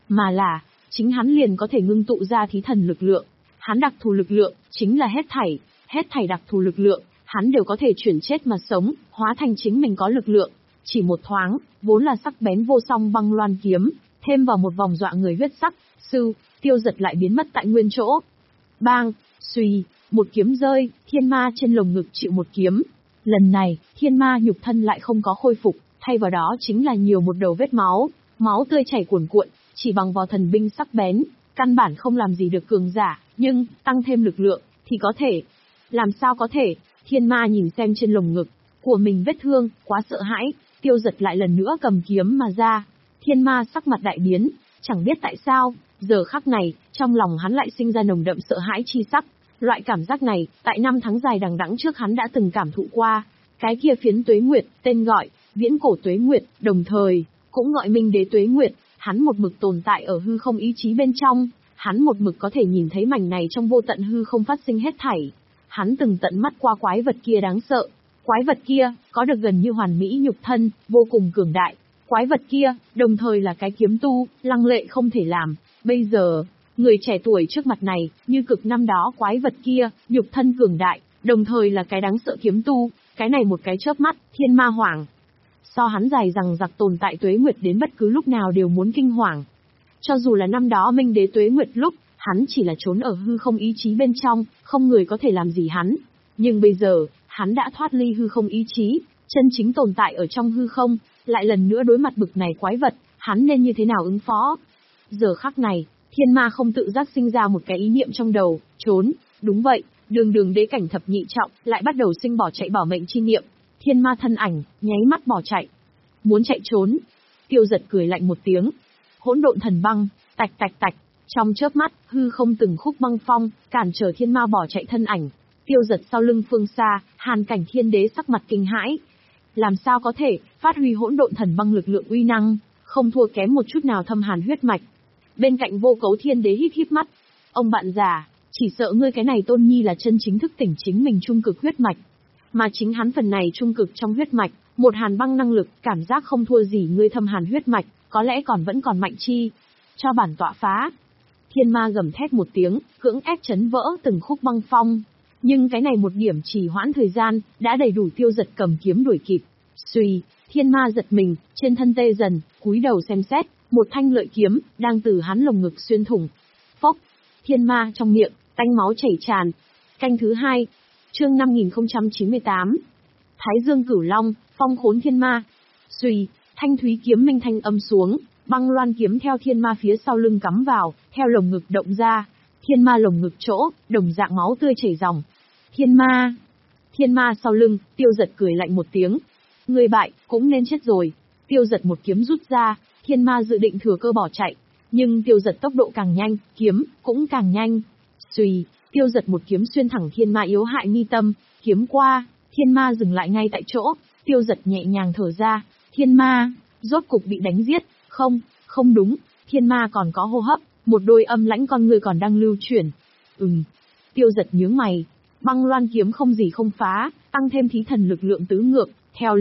mà là, chính hắn liền có thể ngưng tụ ra thí thần lực lượng. Hắn đặc thù lực lượng, chính là hết thảy, hết thảy đặc thù lực lượng, hắn đều có thể chuyển chết mà sống, hóa thành chính mình có lực lượng. Chỉ một thoáng, vốn là sắc bén vô song băng loan kiếm, thêm vào một vòng dọa người huyết sắc, sư, Tiêu Dật lại biến mất tại nguyên chỗ. Bang, suy, một kiếm rơi, thiên ma trên lồng ngực chịu một kiếm. Lần này, thiên ma nhục thân lại không có khôi phục, thay vào đó chính là nhiều một đầu vết máu, máu tươi chảy cuồn cuộn, chỉ bằng vào thần binh sắc bén, căn bản không làm gì được cường giả, nhưng, tăng thêm lực lượng, thì có thể. Làm sao có thể, thiên ma nhìn xem trên lồng ngực của mình vết thương, quá sợ hãi, Tiêu Dật lại lần nữa cầm kiếm mà ra. Thiên ma sắc mặt đại biến, chẳng biết tại sao, giờ khắc này, trong lòng hắn lại sinh ra nồng đậm sợ hãi chi sắc. Loại cảm giác này, tại năm tháng dài đằng đẵng trước hắn đã từng cảm thụ qua. Cái kia phiến tuế nguyệt, tên gọi, viễn cổ tuế nguyệt, đồng thời, cũng gọi minh đế tuế nguyệt, hắn một mực tồn tại ở hư không ý chí bên trong, hắn một mực có thể nhìn thấy mảnh này trong vô tận hư không phát sinh hết thảy. Hắn từng tận mắt qua quái vật kia đáng sợ. Quái vật kia, có được gần như hoàn mỹ nhục thân, vô cùng cường đại. Quái vật kia, đồng thời là cái kiếm tu, lăng lệ không thể làm. Bây giờ, người trẻ tuổi trước mặt này, như cực năm đó quái vật kia, nhục thân cường đại, đồng thời là cái đáng sợ kiếm tu, cái này một cái chớp mắt, thiên ma hoàng. So hắn dài rằng giặc tồn tại tuế nguyệt đến bất cứ lúc nào đều muốn kinh hoàng. Cho dù là năm đó minh đế tuế nguyệt lúc, hắn chỉ là trốn ở hư không ý chí bên trong, không người có thể làm gì hắn. Nhưng bây giờ, hắn đã thoát ly hư không ý chí, chân chính tồn tại ở trong hư không, lại lần nữa đối mặt bực này quái vật, hắn nên như thế nào ứng phó? Giờ khắc này, thiên ma không tự giác sinh ra một cái ý niệm trong đầu, trốn, đúng vậy, đường đường đế cảnh thập nhị trọng, lại bắt đầu sinh bỏ chạy bảo mệnh chi niệm. Thiên ma thân ảnh, nháy mắt bỏ chạy. Muốn chạy trốn. Tiêu Dật cười lạnh một tiếng. Hỗn độn thần băng, tạch tạch tạch, trong chớp mắt, hư không từng khúc băng phong, cản trở thiên ma bỏ chạy thân ảnh. Tiêu Dật sau lưng phương xa, Hàn Cảnh Thiên Đế sắc mặt kinh hãi. Làm sao có thể, phát huy hỗn độn thần băng lực lượng uy năng, không thua kém một chút nào thâm hàn huyết mạch. Bên cạnh Vô Cấu Thiên Đế híp híp mắt. Ông bạn già, chỉ sợ ngươi cái này tôn nhi là chân chính thức tỉnh chính mình trung cực huyết mạch. Mà chính hắn phần này trung cực trong huyết mạch, một hàn băng năng lực, cảm giác không thua gì ngươi thâm hàn huyết mạch, có lẽ còn vẫn còn mạnh chi. Cho bản tọa phá. Thiên ma gầm thét một tiếng, cưỡng ép chấn vỡ từng khúc băng phong. Nhưng cái này một điểm trì hoãn thời gian, đã đầy đủ Tiêu Dật cầm kiếm đuổi kịp. Xuy, thiên ma giật mình, trên thân tê dần, cúi đầu xem xét, một thanh lợi kiếm, đang từ hắn lồng ngực xuyên thủng. Phốc, thiên ma trong miệng, tanh máu chảy tràn. Canh thứ hai, chương năm nghìn không trăm chín mươi tám. Thái Dương Cửu Long, phong khốn thiên ma. Xuy, thanh thúy kiếm minh thanh âm xuống, băng loan kiếm theo thiên ma phía sau lưng cắm vào, theo lồng ngực động ra. Thiên ma lồng ngực chỗ, đồng dạng máu tươi chảy ròng. Thiên ma! Thiên ma sau lưng, Tiêu Dật cười lạnh một tiếng. Người bại, cũng nên chết rồi. Tiêu Dật một kiếm rút ra, thiên ma dự định thừa cơ bỏ chạy. Nhưng Tiêu Dật tốc độ càng nhanh, kiếm, cũng càng nhanh. Xuy, Tiêu Dật một kiếm xuyên thẳng thiên ma yếu hại mi tâm, kiếm qua, thiên ma dừng lại ngay tại chỗ. Tiêu Dật nhẹ nhàng thở ra, thiên ma, rốt cục bị đánh giết. Không, không đúng, thiên ma còn có hô hấp. Một đôi âm lãnh con người còn đang lưu chuyển. Ừm. Tiêu Dật nhướng mày. Băng loan kiếm không gì không phá, tăng thêm thí thần lực lượng tứ ngược, theo